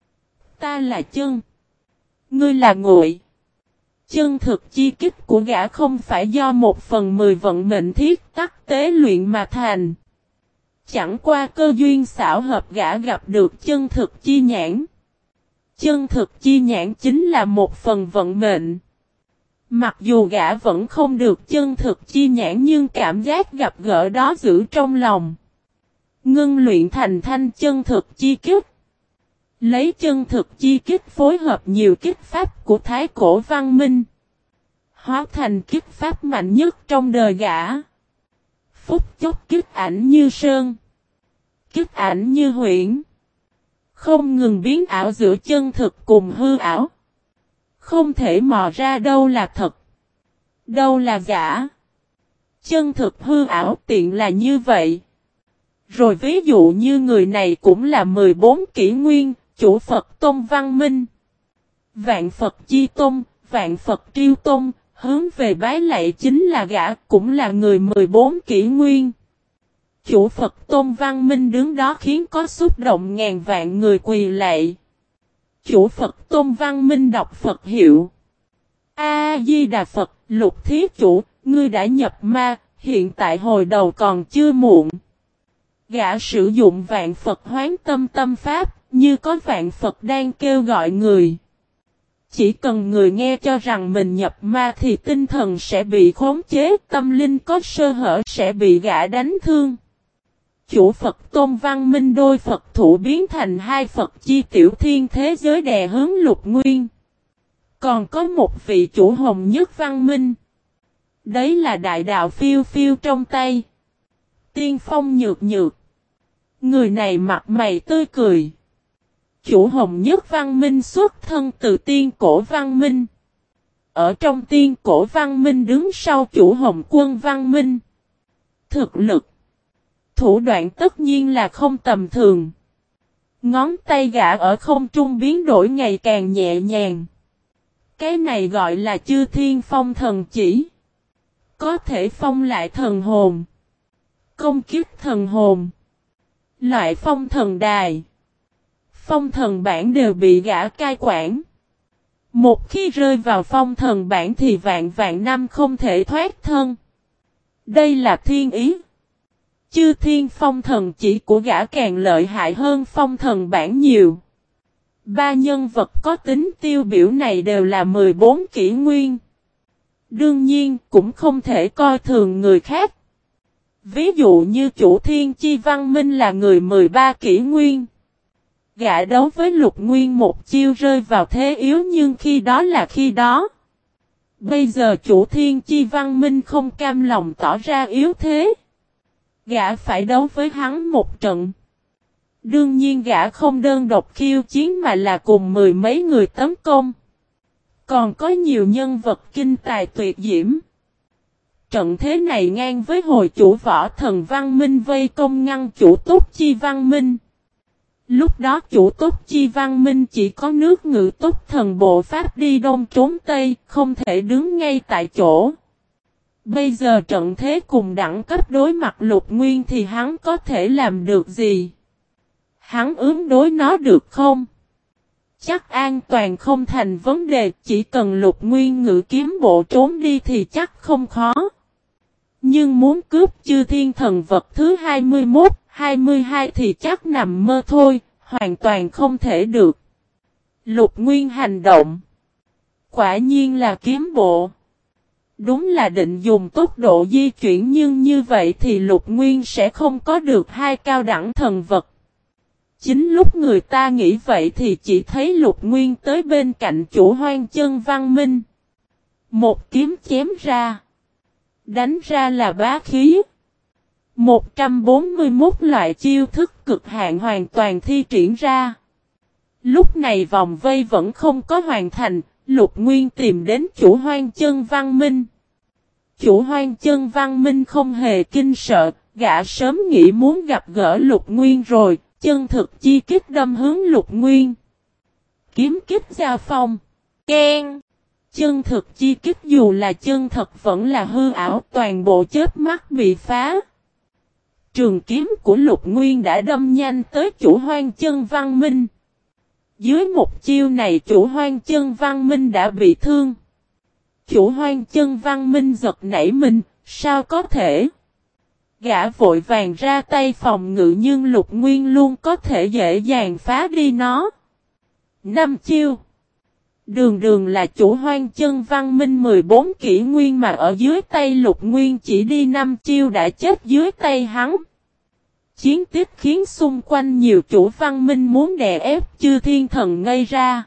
Speaker 1: Ta là chân. Ngươi là nguội. Chân thực chi kích của gã không phải do 1/10 vận mệnh thiết tắc tế luyện mà thành. Chẳng qua cơ duyên xảo hợp gã gặp được chân thực chi nhãn. Chân thực chi nhãn chính là một phần vận mệnh. Mặc dù gã vẫn không được chân thực chi nhãn nhưng cảm giác gặp gỡ đó giữ trong lòng. Ngưng luyện thành thanh chân thực chi kích. Lấy chân thực chi kích phối hợp nhiều kích pháp của Thái Cổ Văn Minh. Hóa thành kích pháp mạnh nhất trong đời gã. Phút chốc kích ảnh như sơn. Kích ảnh như huyễn. Không ngừng biến ảo giữa chân thực cùng hư ảo. Không thể mò ra đâu là thật. Đâu là giả. Chân thực hư ảo tiện là như vậy. Rồi ví dụ như người này cũng là 14 kỷ nguyên, chủ Phật Tôn Văn Minh. Vạn Phật Chi Tôn, Vạn Phật Triêu Tôn, hướng về bái lạy chính là gã, cũng là người 14 kỷ nguyên. Chủ Phật Tôn Văn Minh đứng đó khiến có xúc động ngàn vạn người quỳ lạy. Chủ Phật Tôn Văn Minh đọc Phật hiệu. A-di-đà Phật, Lục Thí Chủ, ngươi đã nhập ma, hiện tại hồi đầu còn chưa muộn. Gã sử dụng vạn Phật hoán tâm tâm pháp, như có vạn Phật đang kêu gọi người. Chỉ cần người nghe cho rằng mình nhập ma thì tinh thần sẽ bị khống chế, tâm linh có sơ hở sẽ bị gã đánh thương. Chủ Phật Tôn Văn Minh đôi Phật thủ biến thành hai Phật chi tiểu thiên thế giới đè hướng Lục Nguyên. Còn có một vị chủ Hồng Nhất Văn Minh. Đấy là đại đạo phiêu phiêu trong tay. Tiên phong nhược nhược. Người này mặt mày tươi cười. Chủ Hồng Nhất Văn Minh xuất thân từ tiên cổ Văn Minh. Ở trong tiên cổ Văn Minh đứng sau chủ Hồng Quân Văn Minh. Thực lực. Thủ đoạn tất nhiên là không tầm thường. Ngón tay gã ở không trung biến đổi ngày càng nhẹ nhàng. Cái này gọi là chư thiên phong thần chỉ. Có thể phong lại thần hồn. Công kiếp thần hồn. Loại phong thần đài. Phong thần bản đều bị gã cai quản. Một khi rơi vào phong thần bản thì vạn vạn năm không thể thoát thân. Đây là thiên ý. Chư thiên phong thần chỉ của gã càng lợi hại hơn phong thần bản nhiều. Ba nhân vật có tính tiêu biểu này đều là 14 kỷ nguyên. Đương nhiên cũng không thể coi thường người khác. Ví dụ như chủ Thiên Chi Văn Minh là người 13 kỷ nguyên. Gã đấu với Lục Nguyên một chiêu rơi vào thế yếu nhưng khi đó là khi đó. Bây giờ chủ Thiên Chi Văn Minh không cam lòng tỏ ra yếu thế. Gã phải đấu với hắn một trận. Đương nhiên gã không đơn độc khiêu chiến mà là cùng 10 mấy người tấn công. Còn có nhiều nhân vật kinh tài tuyệt diễm. Trận thế này ngang với hồi chủ võ thần Văn Minh vây công ngăn chủ Túc Chi Văn Minh. Lúc đó chủ Túc Chi Văn Minh chỉ có nước Ngự Túc thần bộ pháp đi đông trốn tây, không thể đứng ngay tại chỗ. Bây giờ trận thế cùng đẳng cấp đối mặt Lục Nguyên thì hắn có thể làm được gì? Hắn ứng đối nó được không? Chắc an toàn không thành vấn đề, chỉ cần Lục Nguyên ngự kiếm bộ trốn đi thì chắc không khó. Nhưng muốn cướp Chư Thiên Thần Vật thứ 21, 22 thì chắc nằm mơ thôi, hoàn toàn không thể được. Lục Nguyên hành động. Quả nhiên là kiếm bộ. Đúng là định dùng tốc độ di chuyển nhưng như vậy thì Lục Nguyên sẽ không có được hai cao đẳng thần vật. Chính lúc người ta nghĩ vậy thì chỉ thấy Lục Nguyên tới bên cạnh chủ Hoang Chân Văn Minh. Một kiếm chém ra. Đánh ra là bá khí. 141 loại chiêu thức cực hạn hoàn toàn thi triển ra. Lúc này vòng vây vẫn không có hoàn thành, Lục Nguyên tìm đến chủ Hoang Chân Văn Minh. Chủ Hoang Chân Văn Minh không hề kinh sợ, gã sớm nghĩ muốn gặp gỡ Lục Nguyên rồi, chân thực chi kích đâm hướng Lục Nguyên. Kiếm kích gia phong. Keng. Chân thực chi kích dù là chân thật vẫn là hư ảo, toàn bộ chớp mắt bị phá. Trường kiếm của Lục Nguyên đã đâm nhanh tới chủ Hoang Chân Văn Minh. Dưới một chiêu này chủ Hoang Chân Văn Minh đã bị thương. Chủ Hoang Chân Văn Minh giật nảy mình, sao có thể? Gã vội vàng ra tay phòng ngự nhưng Lục Nguyên luôn có thể dễ dàng phá đi nó. 5 chiêu. Đường đường là chủ Hoang Chân Văn Minh 14 kỷ nguyên mà ở dưới tay Lục Nguyên chỉ đi 5 chiêu đã chết dưới tay hắn. Chiến tiếp khiến xung quanh nhiều chủ văn minh muốn đè ép Chư Thiên Thần ngây ra.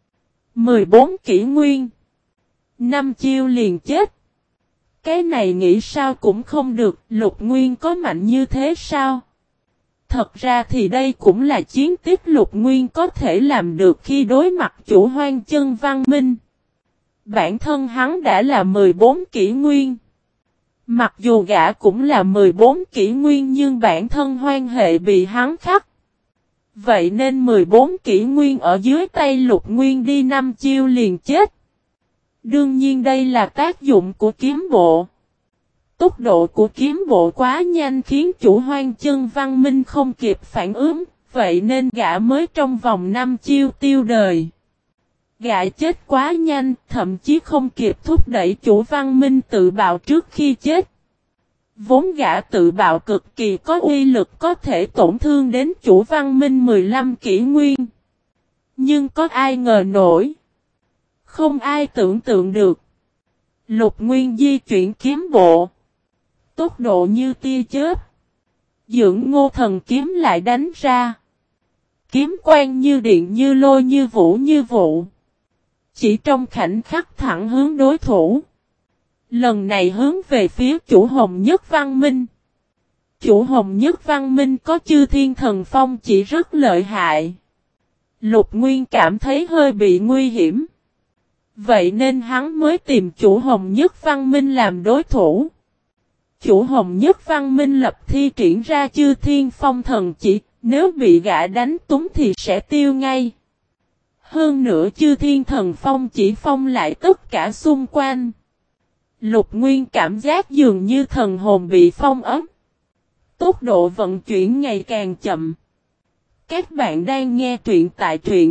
Speaker 1: 14 kỷ nguyên. 5 chiêu liền chết. Cái này nghĩ sao cũng không được, Lục Nguyên có mạnh như thế sao? Thật ra thì đây cũng là chiến tiếp Lục Nguyên có thể làm được khi đối mặt chủ Hoang Chân Văn Minh. Bản thân hắn đã là 14 kỷ nguyên. Mặc dù gã cũng là 14 kỷ nguyên nhưng bản thân Hoang hệ bị hắn khắc. Vậy nên 14 kỷ nguyên ở dưới tay Lục Nguyên đi 5 chiêu liền chết. Đương nhiên đây là tác dụng của kiếm bộ. Tốc độ của kiếm bộ quá nhanh khiến chủ Hoang Chân Văn Minh không kịp phản ứng, vậy nên gã mới trong vòng 5 chiêu tiêu đời. Gã chết quá nhanh, thậm chí không kịp thúc đẩy chủ Văn Minh tự bạo trước khi chết. Vốn gã tự bạo cực kỳ có uy lực có thể tổn thương đến chủ Văn Minh 15 kỷ nguyên. Nhưng có ai ngờ nổi. Không ai tưởng tượng được. Lục Nguyên di chuyển kiếm bộ. Tốc độ như tia chớp. Dưỡng Ngô Thần kiếm lại đánh ra. Kiếm quang như điện như lôi như vũ như vụ. Chỉ trong khoảnh khắc thẳng hướng đối thủ. Lần này hướng về phía chủ Hồng Nhất Văn Minh. Chủ Hồng Nhất Văn Minh có Chư Thiên Thần Phong chỉ rất lợi hại. Lục Nguyên cảm thấy hơi bị nguy hiểm. Vậy nên hắn mới tìm chủ Hồng Nhất Văn Minh làm đối thủ. Chủ Hồng Nhất Văn Minh lập thi triển ra Chư Thiên Phong thần chỉ, nếu bị gã đánh trúng thì sẽ tiêu ngay. Hơn nữa Chư Thiên Thần Phong chỉ phong lại tất cả xung quanh. Lục Nguyên cảm giác dường như thần hồn bị phong ấm. Tốc độ vận chuyển ngày càng chậm. Các bạn đang nghe truyện tại truyện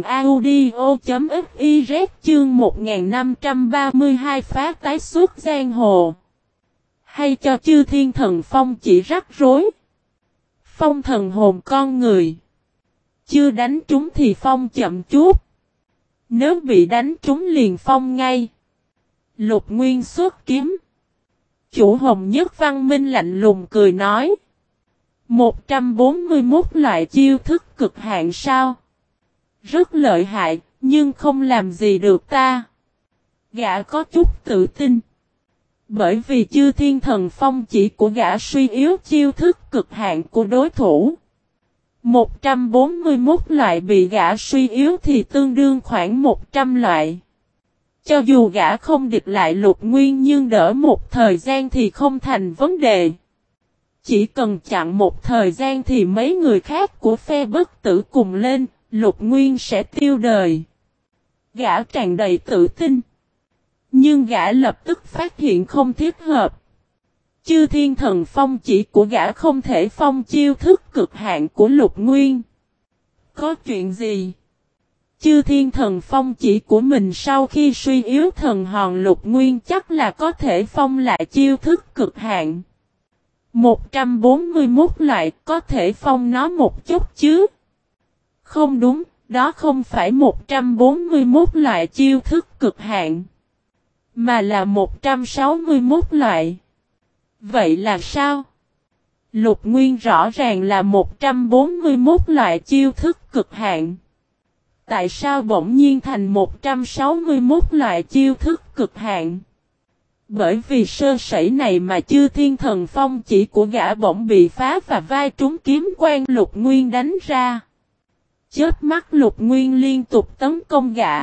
Speaker 1: audio.fiz chương 1532 phá tái xuất giang hồ. Hay cho Chư Thiên Thần Phong chỉ rắc rối. Phong thần hồn con người. Chưa đánh trúng thì phong chậm chút. Nếu bị đánh trúng liền phong ngay. Lục Nguyên xuất kiếm. Chủ Hồng Nhất Văn Minh lạnh lùng cười nói. 141 loại chiêu thức cực hạn sao? Rất lợi hại, nhưng không làm gì được ta. Gã có chút tự tin. Bởi vì Chư Thiên Thần Phong chỉ của gã suy yếu chiêu thức cực hạn của đối thủ. 141 loại bị gã suy yếu thì tương đương khoảng 100 loại. Cho dù gã không địch lại Lục Nguyên nhưng đỡ một thời gian thì không thành vấn đề. Chỉ cần chặn một thời gian thì mấy người khác của phe Bất Tử cùng lên, Lục Nguyên sẽ tiêu đời. Gã tràn đầy tự tin. Nhưng gã lập tức phát hiện không thích hợp. Chư Thiên Thần Phong chỉ của gã không thể phong chiêu thức cực hạn của Lục Nguyên. Có chuyện gì? Chư Thiên Thần Phong chỉ của mình sau khi suy yếu thần hòn Lục Nguyên chắc là có thể phong lại chiêu thức cực hạn. 141 loại có thể phong nó một chút chứ? Không đúng, đó không phải 141 loại chiêu thức cực hạn, mà là 161 loại. Vậy là sao? Lục Nguyên rõ ràng là 141 loại chiêu thức cực hạn. Tại sao bỗng nhiên thành 161 loại chiêu thức cực hạn? Bởi vì sơ sẩy này mà Chư Thiên Thần Phong chỉ của gã bỗng bị phá và vai trúng kiếm quan Lục Nguyên đánh ra. Chớp mắt Lục Nguyên liên tục tấn công gã.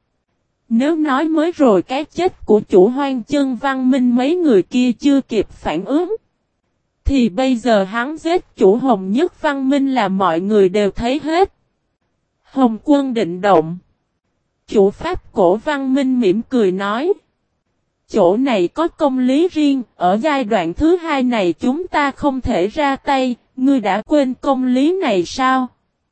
Speaker 1: Nếu nói mới rồi cái chết của chủ Hoang Chân Văn Minh mấy người kia chưa kịp phản ứng, thì bây giờ hắn giết chủ Hồng Nhất Văn Minh là mọi người đều thấy hết. Hồng Quân định động. Chủ Pháp Cổ Văn Minh mỉm cười nói. Chỗ này có công lý riêng, ở giai đoạn thứ hai này chúng ta không thể ra tay, ngươi đã quên công lý này sao?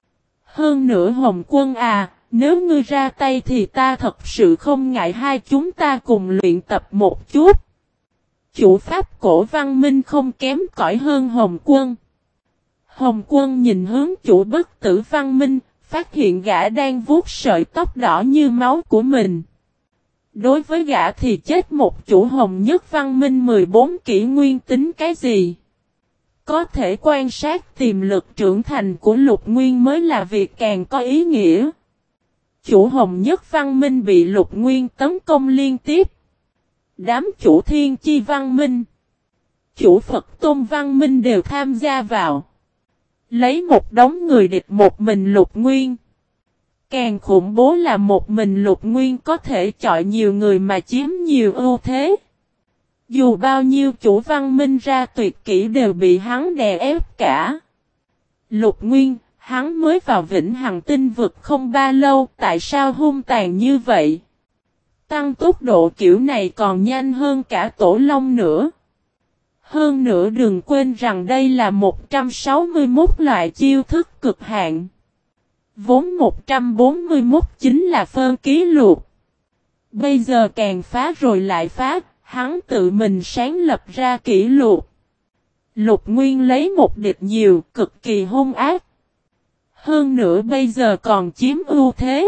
Speaker 1: Hơn nữa Hồng Quân à, nếu ngươi ra tay thì ta thật sự không ngại hai chúng ta cùng luyện tập một chút. Chủ Pháp Cổ Văn Minh không kém cỏi hơn Hồng Quân. Hồng Quân nhìn hướng chủ Bất Tử Văn Minh, phát hiện gã đang vuốt sợi tóc đỏ như máu của mình. Đối với gã thì chết một chủ Hồng Nhất Văn Minh 14 kỷ nguyên tính cái gì? Có thể quan sát tiềm lực trưởng thành của Lục Nguyên mới là việc càng có ý nghĩa. Chủ Hồng Nhất Văn Minh bị Lục Nguyên tấn công liên tiếp. Đám chủ Thiên Chi Văn Minh, chủ Phật Tôn Văn Minh đều tham gia vào. Lấy một đống người địch một mình Lục Nguyên. Càng khủng bố là một mình Lục Nguyên có thể chọi nhiều người mà chiếm nhiều ưu thế. Dù bao nhiêu chủ Văn Minh ra tuyệt kỹ đều bị hắn đè ép cả. Lục Nguyên, hắn mới vào Vĩnh Hằng Tinh vực không bao lâu, tại sao hung tàn như vậy? Tăng tốc độ kiểu này còn nhanh hơn cả Tổ Long nữa. Hơn nữa đừng quên rằng đây là 161 loại chiêu thức cực hạn. Vốn 141 chính là phân ký lục. Bây giờ càng phá rồi lại phá, hắn tự mình sáng lập ra kỷ lục. Lục Nguyên lấy một địch nhiều, cực kỳ hung ác. Hơn nữa bây giờ còn chiếm ưu thế.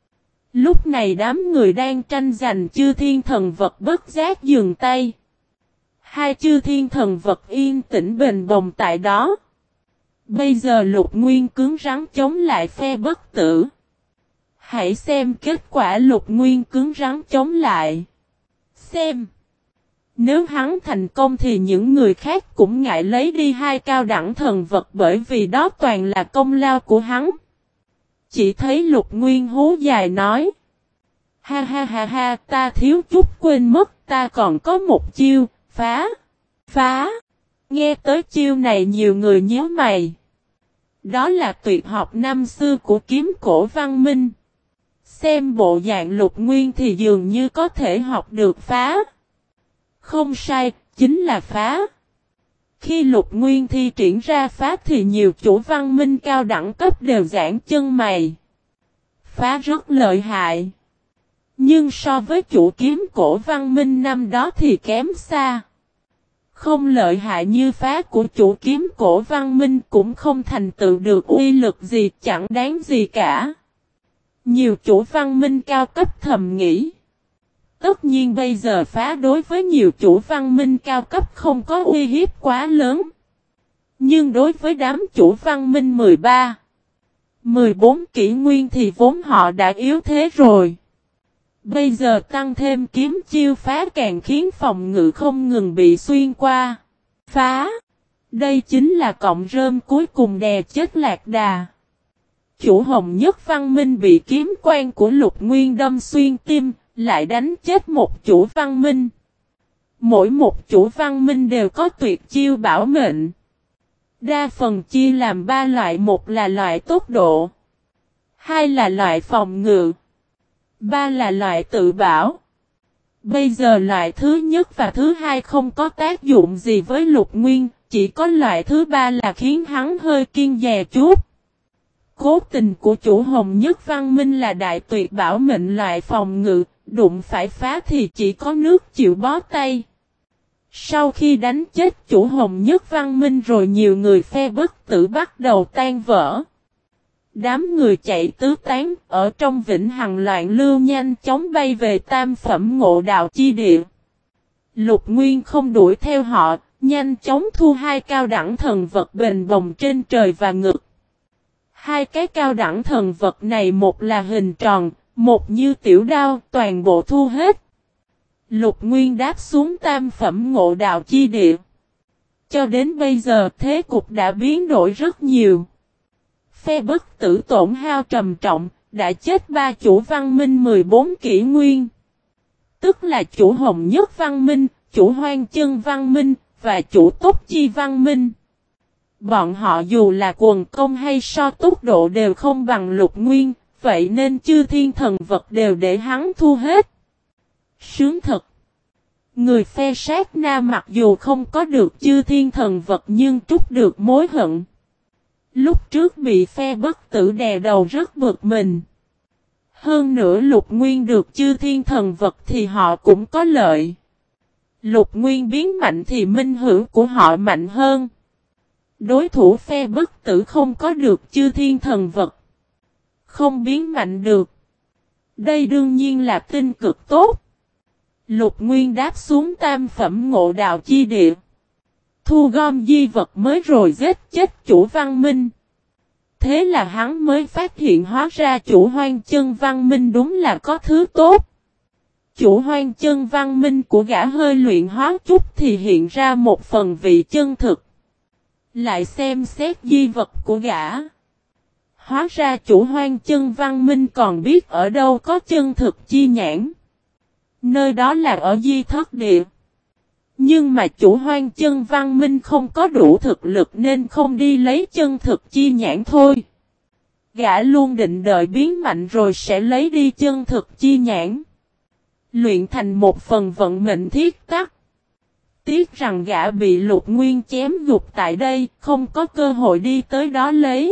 Speaker 1: Lúc này đám người đang tranh giành Chư Thiên Thần Vật bất giác dừng tay. Hai Chư Thiên Thần Vật yên tĩnh bền bồng tại đó. Bây giờ Lục Nguyên cứng rắn chống lại phe Bất Tử. Hãy xem kết quả Lục Nguyên cứng rắn chống lại. Xem. Nếu hắn thành công thì những người khác cũng ngại lấy đi hai cao đẳng thần vật bởi vì đó toàn là công lao của hắn. Chỉ thấy Lục Nguyên hú dài nói. Ha ha ha ha, ta thiếu chút quên mất, ta còn có một chiêu, phá. Phá. Nghe tới chiêu này nhiều người nhíu mày. Đó là tuyệt học năm xưa của kiếm cổ văn minh. Xem bộ dạng Lục Nguyên thì dường như có thể học được phá. Không sai, chính là phá. Khi Lục Nguyên thi triển ra phá thì nhiều chủ văn minh cao đẳng cấp đều giãn chân mày. Phá rất lợi hại. Nhưng so với chủ kiếm cổ văn minh năm đó thì kém xa. Không lợi hại như phá của chủ kiếm cổ văn minh cũng không thành tựu được uy lực gì, chẳng đáng gì cả. Nhiều chủ văn minh cao cấp thầm nghĩ. Tất nhiên bây giờ phá đối với nhiều chủ văn minh cao cấp không có uy hiếp quá lớn. Nhưng đối với đám chủ văn minh 13, 14 kỷ nguyên thì vốn họ đã yếu thế rồi. Bây giờ tăng thêm kiếm chiêu phá càng khiến phòng ngự không ngừng bị xuyên qua. Phá. Đây chính là cọng rơm cuối cùng đè chết Lạc Đà. Chủ Hồng Nhất Văn Minh bị kiếm quan của Lục Nguyên đâm xuyên tim, lại đánh chết một chủ văn minh. Mỗi một chủ văn minh đều có tuyệt chiêu bảo mệnh. Đa phần chia làm 3 loại, một là loại tốc độ, 2 là loại phòng ngự, 3 là loại tự bảo. Bây giờ loại thứ nhất và thứ hai không có tác dụng gì với Lục Nguyên, chỉ có loại thứ ba là khiến hắn hơi kiêng dè chút. Cố tình của chủ Hồng Nhất Văn Minh là đại tuyệt bảo mệnh loại phòng ngự, đụng phải phá thì chỉ có nước chịu bó tay. Sau khi đánh chết chủ Hồng Nhất Văn Minh rồi, nhiều người phe bất tử bắt đầu tan vỡ. Đám người chạy tứ tán, ở trong vĩnh hằng loạn lưu nhanh chóng bay về tam phẩm ngộ đạo chi địa. Lục Nguyên không đuổi theo họ, nhanh chóng thu 2 cao đẳng thần vật bền bồng trên trời và ngực. 2 cái cao đẳng thần vật này, một là hình tròn, một như tiểu đao, toàn bộ thu hết. Lục Nguyên đáp xuống tam phẩm ngộ đạo chi địa. Cho đến bây giờ thế cục đã biến đổi rất nhiều. Phe bất tử tổn hao trầm trọng, đã chết 3 chủ văn minh 14 kỷ nguyên. Tức là chủ Hồng Nhất Văn Minh, chủ Hoang Chân Văn Minh, và chủ Tốc Chi Văn Minh. Bọn họ dù là quần công hay so tốc độ đều không bằng Lục Nguyên, vậy nên chư thiên thần vật đều để hắn thu hết. Sướng thật! Người phe sát na mặc dù không có được chư thiên thần vật nhưng trút được mối hận. Lúc trước bị phe bất tử đè đầu rất bực mình. Hơn nữa Lục Nguyên được chư thiên thần vật thì họ cũng có lợi. Lục Nguyên biến mạnh thì minh hữu của họ mạnh hơn. Đối thủ phe bất tử không có được chư thiên thần vật, không biến mạnh được. Đây đương nhiên là tin cực tốt. Lục Nguyên đáp xuống tam phẩm ngộ đạo chi địa. Thu gom di vật mới rồi giết chết chủ văn minh. Thế là hắn mới phát hiện hóa ra chủ Hoang Chân Văn Minh đúng là có thứ tốt. Chủ Hoang Chân Văn Minh của gã hơi luyện hóa chút thì hiện ra một phần vị chân thực. Lại xem xét di vật của gã. Hóa ra chủ Hoang Chân Văn Minh còn biết ở đâu có chân thực chi nhãn. Nơi đó là ở Di Thất Địa. Nhưng mà chủ Hoang Chân Văn Minh không có đủ thực lực nên không đi lấy chân thực chi nhãn thôi. Gã luôn định đợi biến mạnh rồi sẽ lấy đi chân thực chi nhãn. Luyện thành một phần vận mệnh thiết tắc. Tiếc rằng gã bị Lục Nguyên chém gục tại đây, không có cơ hội đi tới đó lấy.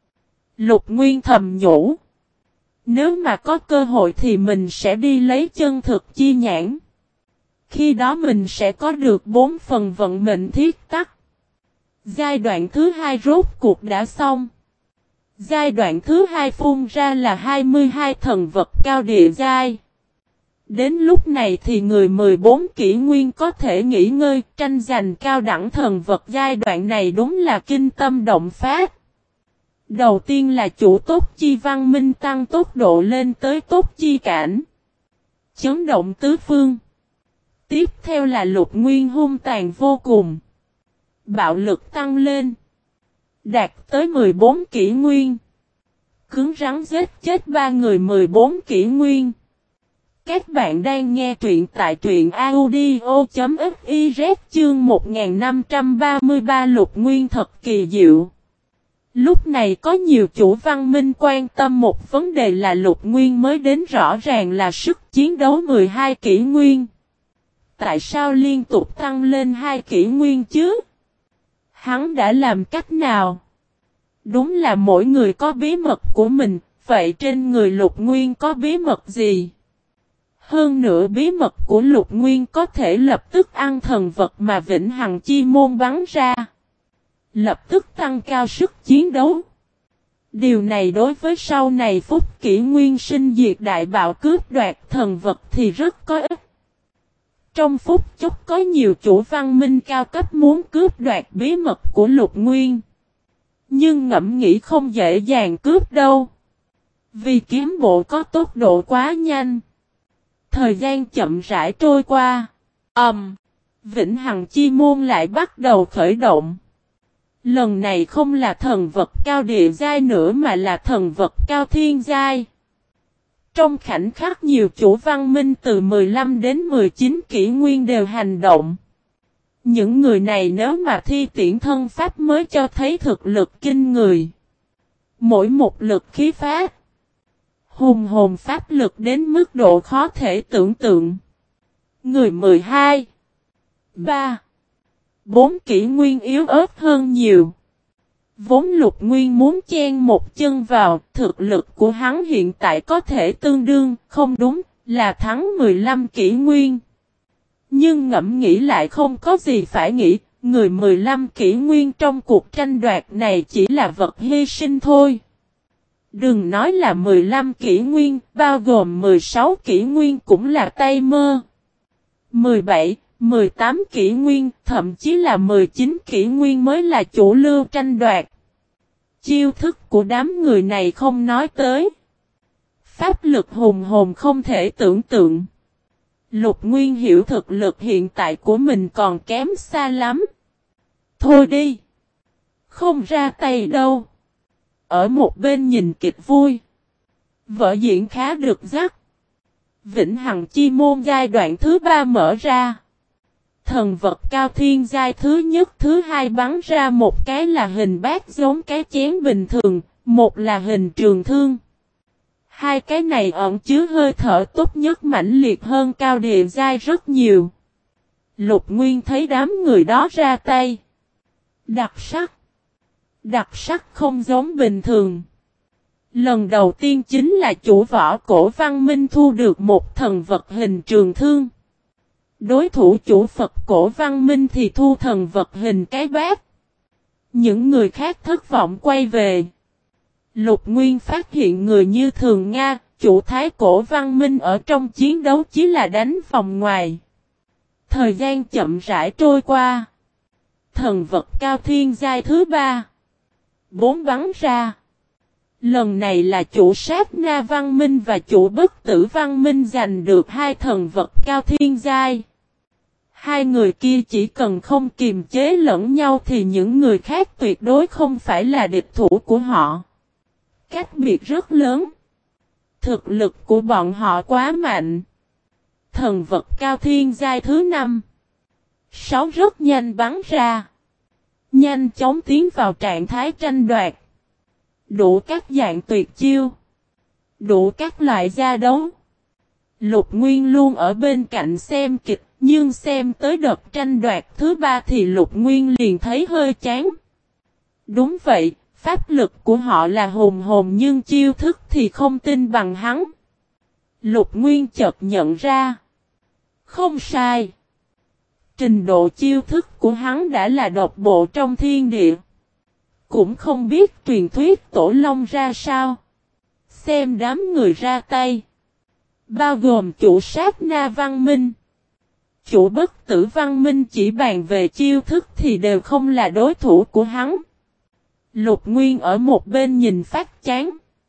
Speaker 1: Lục Nguyên thầm nhủ. Nếu mà có cơ hội thì mình sẽ đi lấy chân thực chi nhãn. Khi đó mình sẽ có được 4 phần vận mệnh thiết tắc. Giai đoạn thứ 2 rốt cuộc đã xong. Giai đoạn thứ 2 phun ra là 22 thần vật cao địa giai. Đến lúc này thì người 14 kỷ nguyên có thể nghỉ ngơi, tranh giành cao đẳng thần vật. Giai đoạn này đúng là kinh tâm động phát. Đầu tiên là chủ Tốc Chi Văn Minh tăng tốc độ lên tới Tốc Chi cảnh, chấn động tứ phương. Tiếp theo là Lục Nguyên hung tàn vô cùng, bạo lực tăng lên, đạt tới 14 kỷ nguyên, cứng rắn giết chết 3 người 14 kỷ nguyên. Các bạn đang nghe truyện tại truyện audio.fiz chương 1533. Lục Nguyên thật kỳ diệu. Lúc này có nhiều chủ văn minh quan tâm một vấn đề là Lục Nguyên mới đến rõ ràng là sức chiến đấu 12 kỷ nguyên. Tại sao liên tục tăng lên 2 kỷ nguyên chứ? Hắn đã làm cách nào? Đúng là mỗi người có bí mật của mình, vậy trên người Lục Nguyên có bí mật gì? Hơn nữa bí mật của Lục Nguyên có thể lập tức ăn thần vật mà Vĩnh Hằng Chi Môn bắn ra. Lập tức tăng cao sức chiến đấu. Điều này đối với sau này phút kỷ nguyên sinh diệt đại bạo cướp đoạt thần vật thì rất có ích. Trong phút chốc có nhiều chủ văn minh cao cấp muốn cướp đoạt bí mật của Lục Nguyên. Nhưng ngẫm nghĩ không dễ dàng cướp đâu. Vì kiếm bộ có tốc độ quá nhanh. Thời gian chậm rãi trôi qua. Vĩnh Hằng Chi Môn lại bắt đầu khởi động. Lần này không là thần vật cao địa giai nữa mà là thần vật cao thiên giai. Trong khoảnh khắc nhiều chủ văn minh từ 15 đến 19 kỷ nguyên đều hành động. Những người này nếu mà thi triển thân pháp mới cho thấy thực lực kinh người. Mỗi một lực khí phát. Hùng hồn pháp lực đến mức độ khó thể tưởng tượng. Người 12, 3, 4 kỷ nguyên yếu ớt hơn nhiều. Vốn Lục Nguyên muốn chen một chân vào, thực lực của hắn hiện tại có thể tương đương, không đúng, là thắng 15 kỷ nguyên. Nhưng ngẫm nghĩ lại không có gì phải nghĩ, người 15 kỷ nguyên trong cuộc tranh đoạt này chỉ là vật hy sinh thôi. Đừng nói là 15 kỷ nguyên, bao gồm 16 kỷ nguyên cũng là tay mơ. 17, 18 kỷ nguyên, thậm chí là 19 kỷ nguyên mới là chủ lưu tranh đoạt. Chiêu thức của đám người này không nói tới. Pháp lực hùng hồn không thể tưởng tượng. Lục Nguyên hiểu thực lực hiện tại của mình còn kém xa lắm. Thôi đi. Không ra tay đâu. Ở một bên nhìn kịch vui. Vở diễn khá được dắt. Vĩnh Hằng Chi Môn giai đoạn thứ 3 mở ra. Thần vật cao thiên giai thứ nhất thứ hai bắn ra một cái là hình bát giống cái chén bình thường, một là hình trường thương. Hai cái này ẩn chứa hơi thở tốt nhất mãnh liệt hơn cao địa giai rất nhiều. Lục Nguyên thấy đám người đó ra tay. Đặc sắc. Đặc sắc không giống bình thường. Lần đầu tiên chính là chủ võ cổ văn minh thu được một thần vật hình trường thương. Đối thủ chủ Phật cổ văn minh thì thu thần vật hình cái bát. Những người khác thất vọng quay về. Lục Nguyên phát hiện người như Thường Nga, chủ thái cổ văn minh ở trong chiến đấu chỉ là đánh vòng ngoài. Thời gian chậm rãi trôi qua. Thần vật cao thiên giai thứ 3. 4 bắn ra. Lần này là chủ sát na văn minh và chủ bất tử văn minh giành được hai thần vật cao thiên giai. Hai người kia chỉ cần không kiềm chế lẫn nhau thì những người khác tuyệt đối không phải là địch thủ của họ. Cách biệt rất lớn. Thực lực của bọn họ quá mạnh. Thần vật cao thiên giai thứ 5. 6 rất nhanh bắn ra. Nhanh chóng tiến vào trạng thái tranh đoạt. Đủ các dạng tuyệt chiêu. Đủ các loại gia đấu. Lục Nguyên luôn ở bên cạnh xem kịch. Nhưng xem tới đợt tranh đoạt thứ 3 thì Lục Nguyên liền thấy hơi chán. Đúng vậy, pháp lực của họ là hùng hồn nhưng chiêu thức thì không tin bằng hắn. Lục Nguyên chợt nhận ra. Không sai. Trình độ chiêu thức của hắn đã là độc bộ trong thiên địa. Cũng không biết truyền thuyết Tổ Long ra sao. Xem đám người ra tay. Bao gồm chủ sát na văn minh. Chủ bất tử văn minh chỉ bàn về chiêu thức thì đều không là đối thủ của hắn. Lục Nguyên ở một bên nhìn phát chán.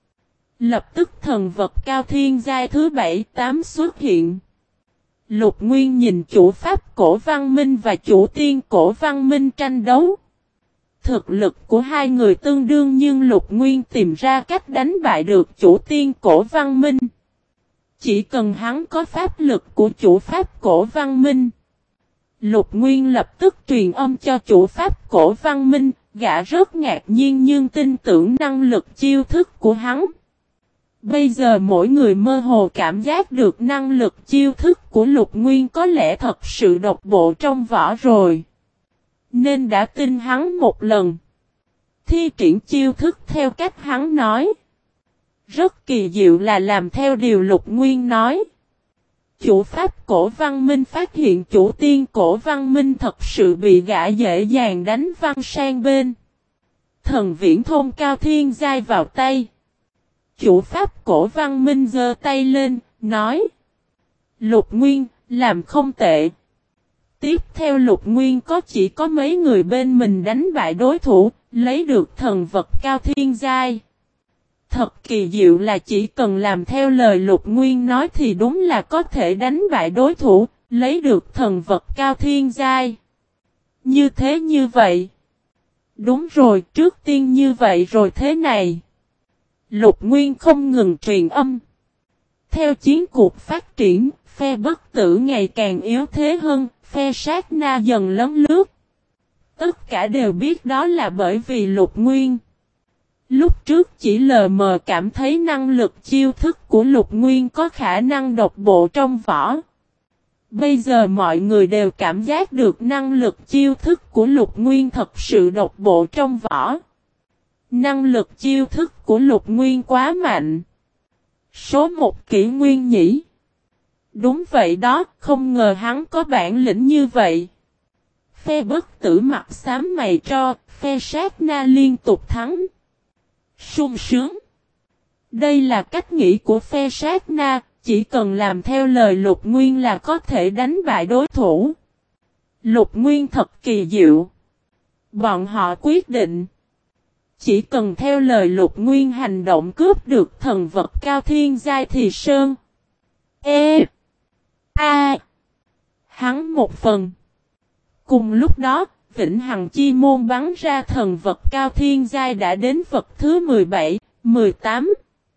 Speaker 1: Lập tức thần vật cao thiên giai thứ 7-8 xuất hiện. Lục Nguyên nhìn chủ pháp cổ văn minh và chủ tiên cổ văn minh tranh đấu. Thực lực của hai người tương đương nhưng Lục Nguyên tìm ra cách đánh bại được chủ tiên cổ văn minh. Chỉ cần hắn có pháp lực của chủ pháp cổ văn minh. Lục Nguyên lập tức truyền âm cho chủ pháp cổ văn minh, gã rất ngạc nhiên nhưng tin tưởng năng lực chiêu thức của hắn. Bây giờ mỗi người mơ hồ cảm giác được năng lực chiêu thức của Lục Nguyên có lẽ thật sự độc bộ trong vỏ rồi. Nên đã tin hắn một lần. Thi triển chiêu thức theo cách hắn nói. Rất kỳ diệu là làm theo điều Lục Nguyên nói. Chủ pháp cổ văn minh phát hiện chủ tiên cổ văn minh thật sự bị gã dễ dàng đánh văng sang bên. Thần viễn thôn cao thiên giai vào tay. Chủ pháp cổ văn minh giơ tay lên, nói. Lục Nguyên, làm không tệ. Tiếp theo Lục Nguyên chỉ có mấy người bên mình đánh bại đối thủ, lấy được thần vật cao thiên giai. Thật kỳ diệu là chỉ cần làm theo lời Lục Nguyên nói thì đúng là có thể đánh bại đối thủ, lấy được thần vật cao thiên giai. Như thế như vậy. Đúng rồi, trước tiên như vậy rồi thế này. Lục Nguyên không ngừng truyền âm. theo chiến cuộc phát triển, phe Bất Tử ngày càng yếu thế hơn, phe Sát Na dần lấn lướt. Tất cả đều biết đó là bởi vì Lục Nguyên. Lúc trước chỉ lờ mờ cảm thấy năng lực chiêu thức của Lục Nguyên có khả năng độc bộ trong võ. Bây giờ mọi người đều cảm giác được năng lực chiêu thức của Lục Nguyên thật sự độc bộ trong võ. Năng lực chiêu thức của Lục Nguyên quá mạnh. Số một kỷ nguyên nhỉ? Đúng vậy đó, không ngờ hắn có bản lĩnh như vậy. Phe Bất Tử mặt xám mày tro, phe Sát Na liên tục thắng. Sung sướng. Đây là cách nghĩ của phe Sát Na, chỉ cần làm theo lời Lục Nguyên là có thể đánh bại đối thủ. Lục Nguyên thật kỳ diệu. Bọn họ quyết định. Chỉ cần theo lời Lục Nguyên hành động cướp được thần vật cao thiên giai thì Sơn. Hắn một phần. Cùng lúc đó, Vĩnh Hằng Chi Môn bắn ra thần vật cao thiên giai đã đến vật thứ 17, 18.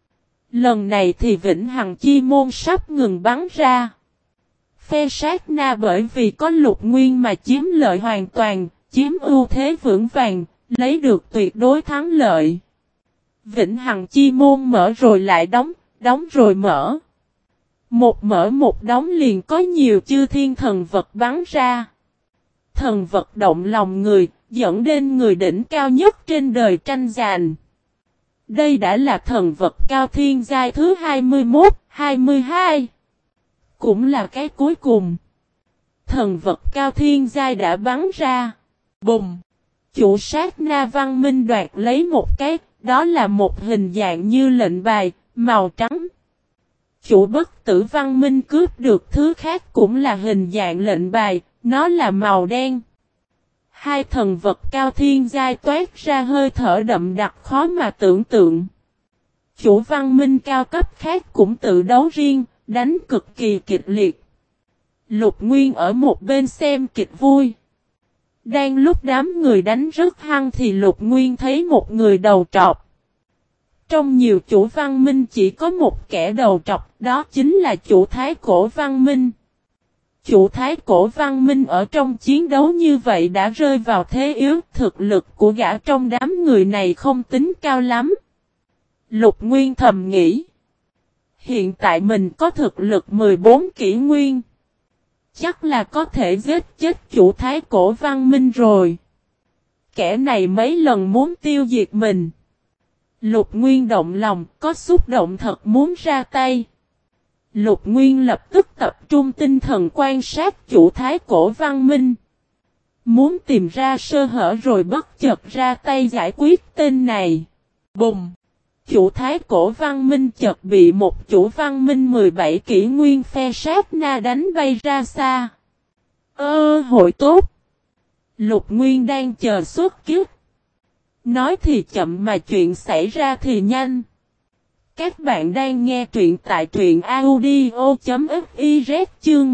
Speaker 1: Lần này thì Vĩnh Hằng Chi Môn sắp ngừng bắn ra. Phe Sát Na bởi vì có Lục Nguyên mà chiếm lợi hoàn toàn, chiếm ưu thế vững vàng, lấy được tuyệt đối thắng lợi. Vĩnh Hằng Chi Môn mở rồi lại đóng, đóng rồi mở. Một mở một đóng liền có nhiều chư thiên thần vật bắn ra. Thần vật động lòng người, dẫn đến người đỉnh cao nhất trên đời tranh giành. Đây đã là thần vật cao thiên giai thứ 21, 22. Cũng là cái cuối cùng. Thần vật cao thiên giai đã bắn ra. Bùng! Chủ Sát Na văn minh đoạt lấy một cái, đó là một hình dạng như lệnh bài, màu trắng. Chủ Bất Tử văn minh cướp được thứ khác cũng là hình dạng lệnh bài, nó là màu đen. Hai thần vật cao thiên giai toát ra hơi thở đậm đặc khó mà tưởng tượng. Chủ văn minh cao cấp khác cũng tự đấu riêng, đánh cực kỳ kịch liệt. Lục Nguyên ở một bên xem kịch vui. Đang lúc đám người đánh rất hăng thì Lục Nguyên thấy một người đầu trọc. Trong nhiều chủ văn minh chỉ có một kẻ đầu trọc, đó chính là chủ Thái Cổ văn minh. Chủ Thái Cổ văn minh ở trong chiến đấu như vậy đã rơi vào thế yếu, thực lực của gã trong đám người này không tính cao lắm. Lục Nguyên thầm nghĩ. Hiện tại mình có thực lực 14 kỷ nguyên. Chắc là có thể giết chết chủ Thái Cổ văn minh rồi. Kẻ này mấy lần muốn tiêu diệt mình. Lục Nguyên động lòng, có xúc động thật muốn ra tay. Lục Nguyên lập tức tập trung tinh thần quan sát chủ Thái Cổ văn minh. Muốn tìm ra sơ hở rồi bất chợt ra tay giải quyết tên này. Bùng! Chủ Thái Cổ văn minh chợt bị một chủ văn minh 17 kỷ nguyên phe Sát Na đánh bay ra xa. Hội tốt! Lục Nguyên đang chờ xuất kiếp. Nói thì chậm mà chuyện xảy ra thì nhanh. Các bạn đang nghe truyện tại truyện audio.fiz chương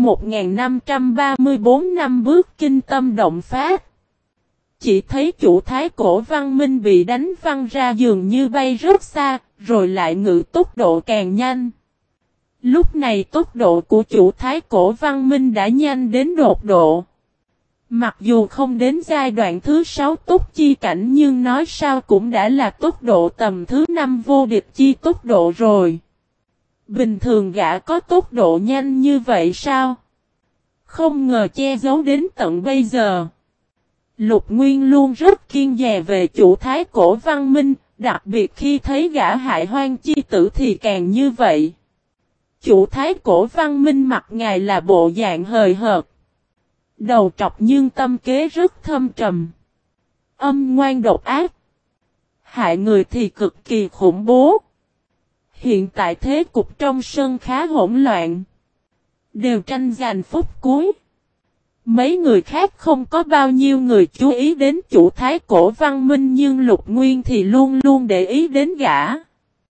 Speaker 1: 1534 năm bước kinh tâm động phát. Chỉ thấy chủ Thái Cổ văn minh bị đánh văng ra dường như bay rất xa, rồi lại ngự tốc độ càng nhanh. Lúc này tốc độ của chủ Thái Cổ văn minh đã nhanh đến đột độ. Mặc dù không đến giai đoạn thứ 6 tốc chi cảnh nhưng nói sao cũng đã là tốc độ tầm thứ 5 vô địch chi tốc độ rồi. Bình thường gã có tốc độ nhanh như vậy sao? Không ngờ che giấu đến tận bây giờ. Lục Nguyên luôn rất kiêng dè về chủ Thái Cổ văn minh, đặc biệt khi thấy gã hại hoang chi tử thì càng như vậy. Chủ Thái Cổ văn minh mặt ngài là bộ dạng hời hợt. Đầu trọc nhưng tâm kế rất thâm trầm. Âm ngoan độc ác. Hại người thì cực kỳ khủng bố. Hiện tại thế cục trong sân khá hỗn loạn. Đều tranh giành phút cuối. Mấy người khác không có bao nhiêu người chú ý đến chủ Thái Cổ văn minh nhưng Lục Nguyên thì luôn luôn để ý đến gã.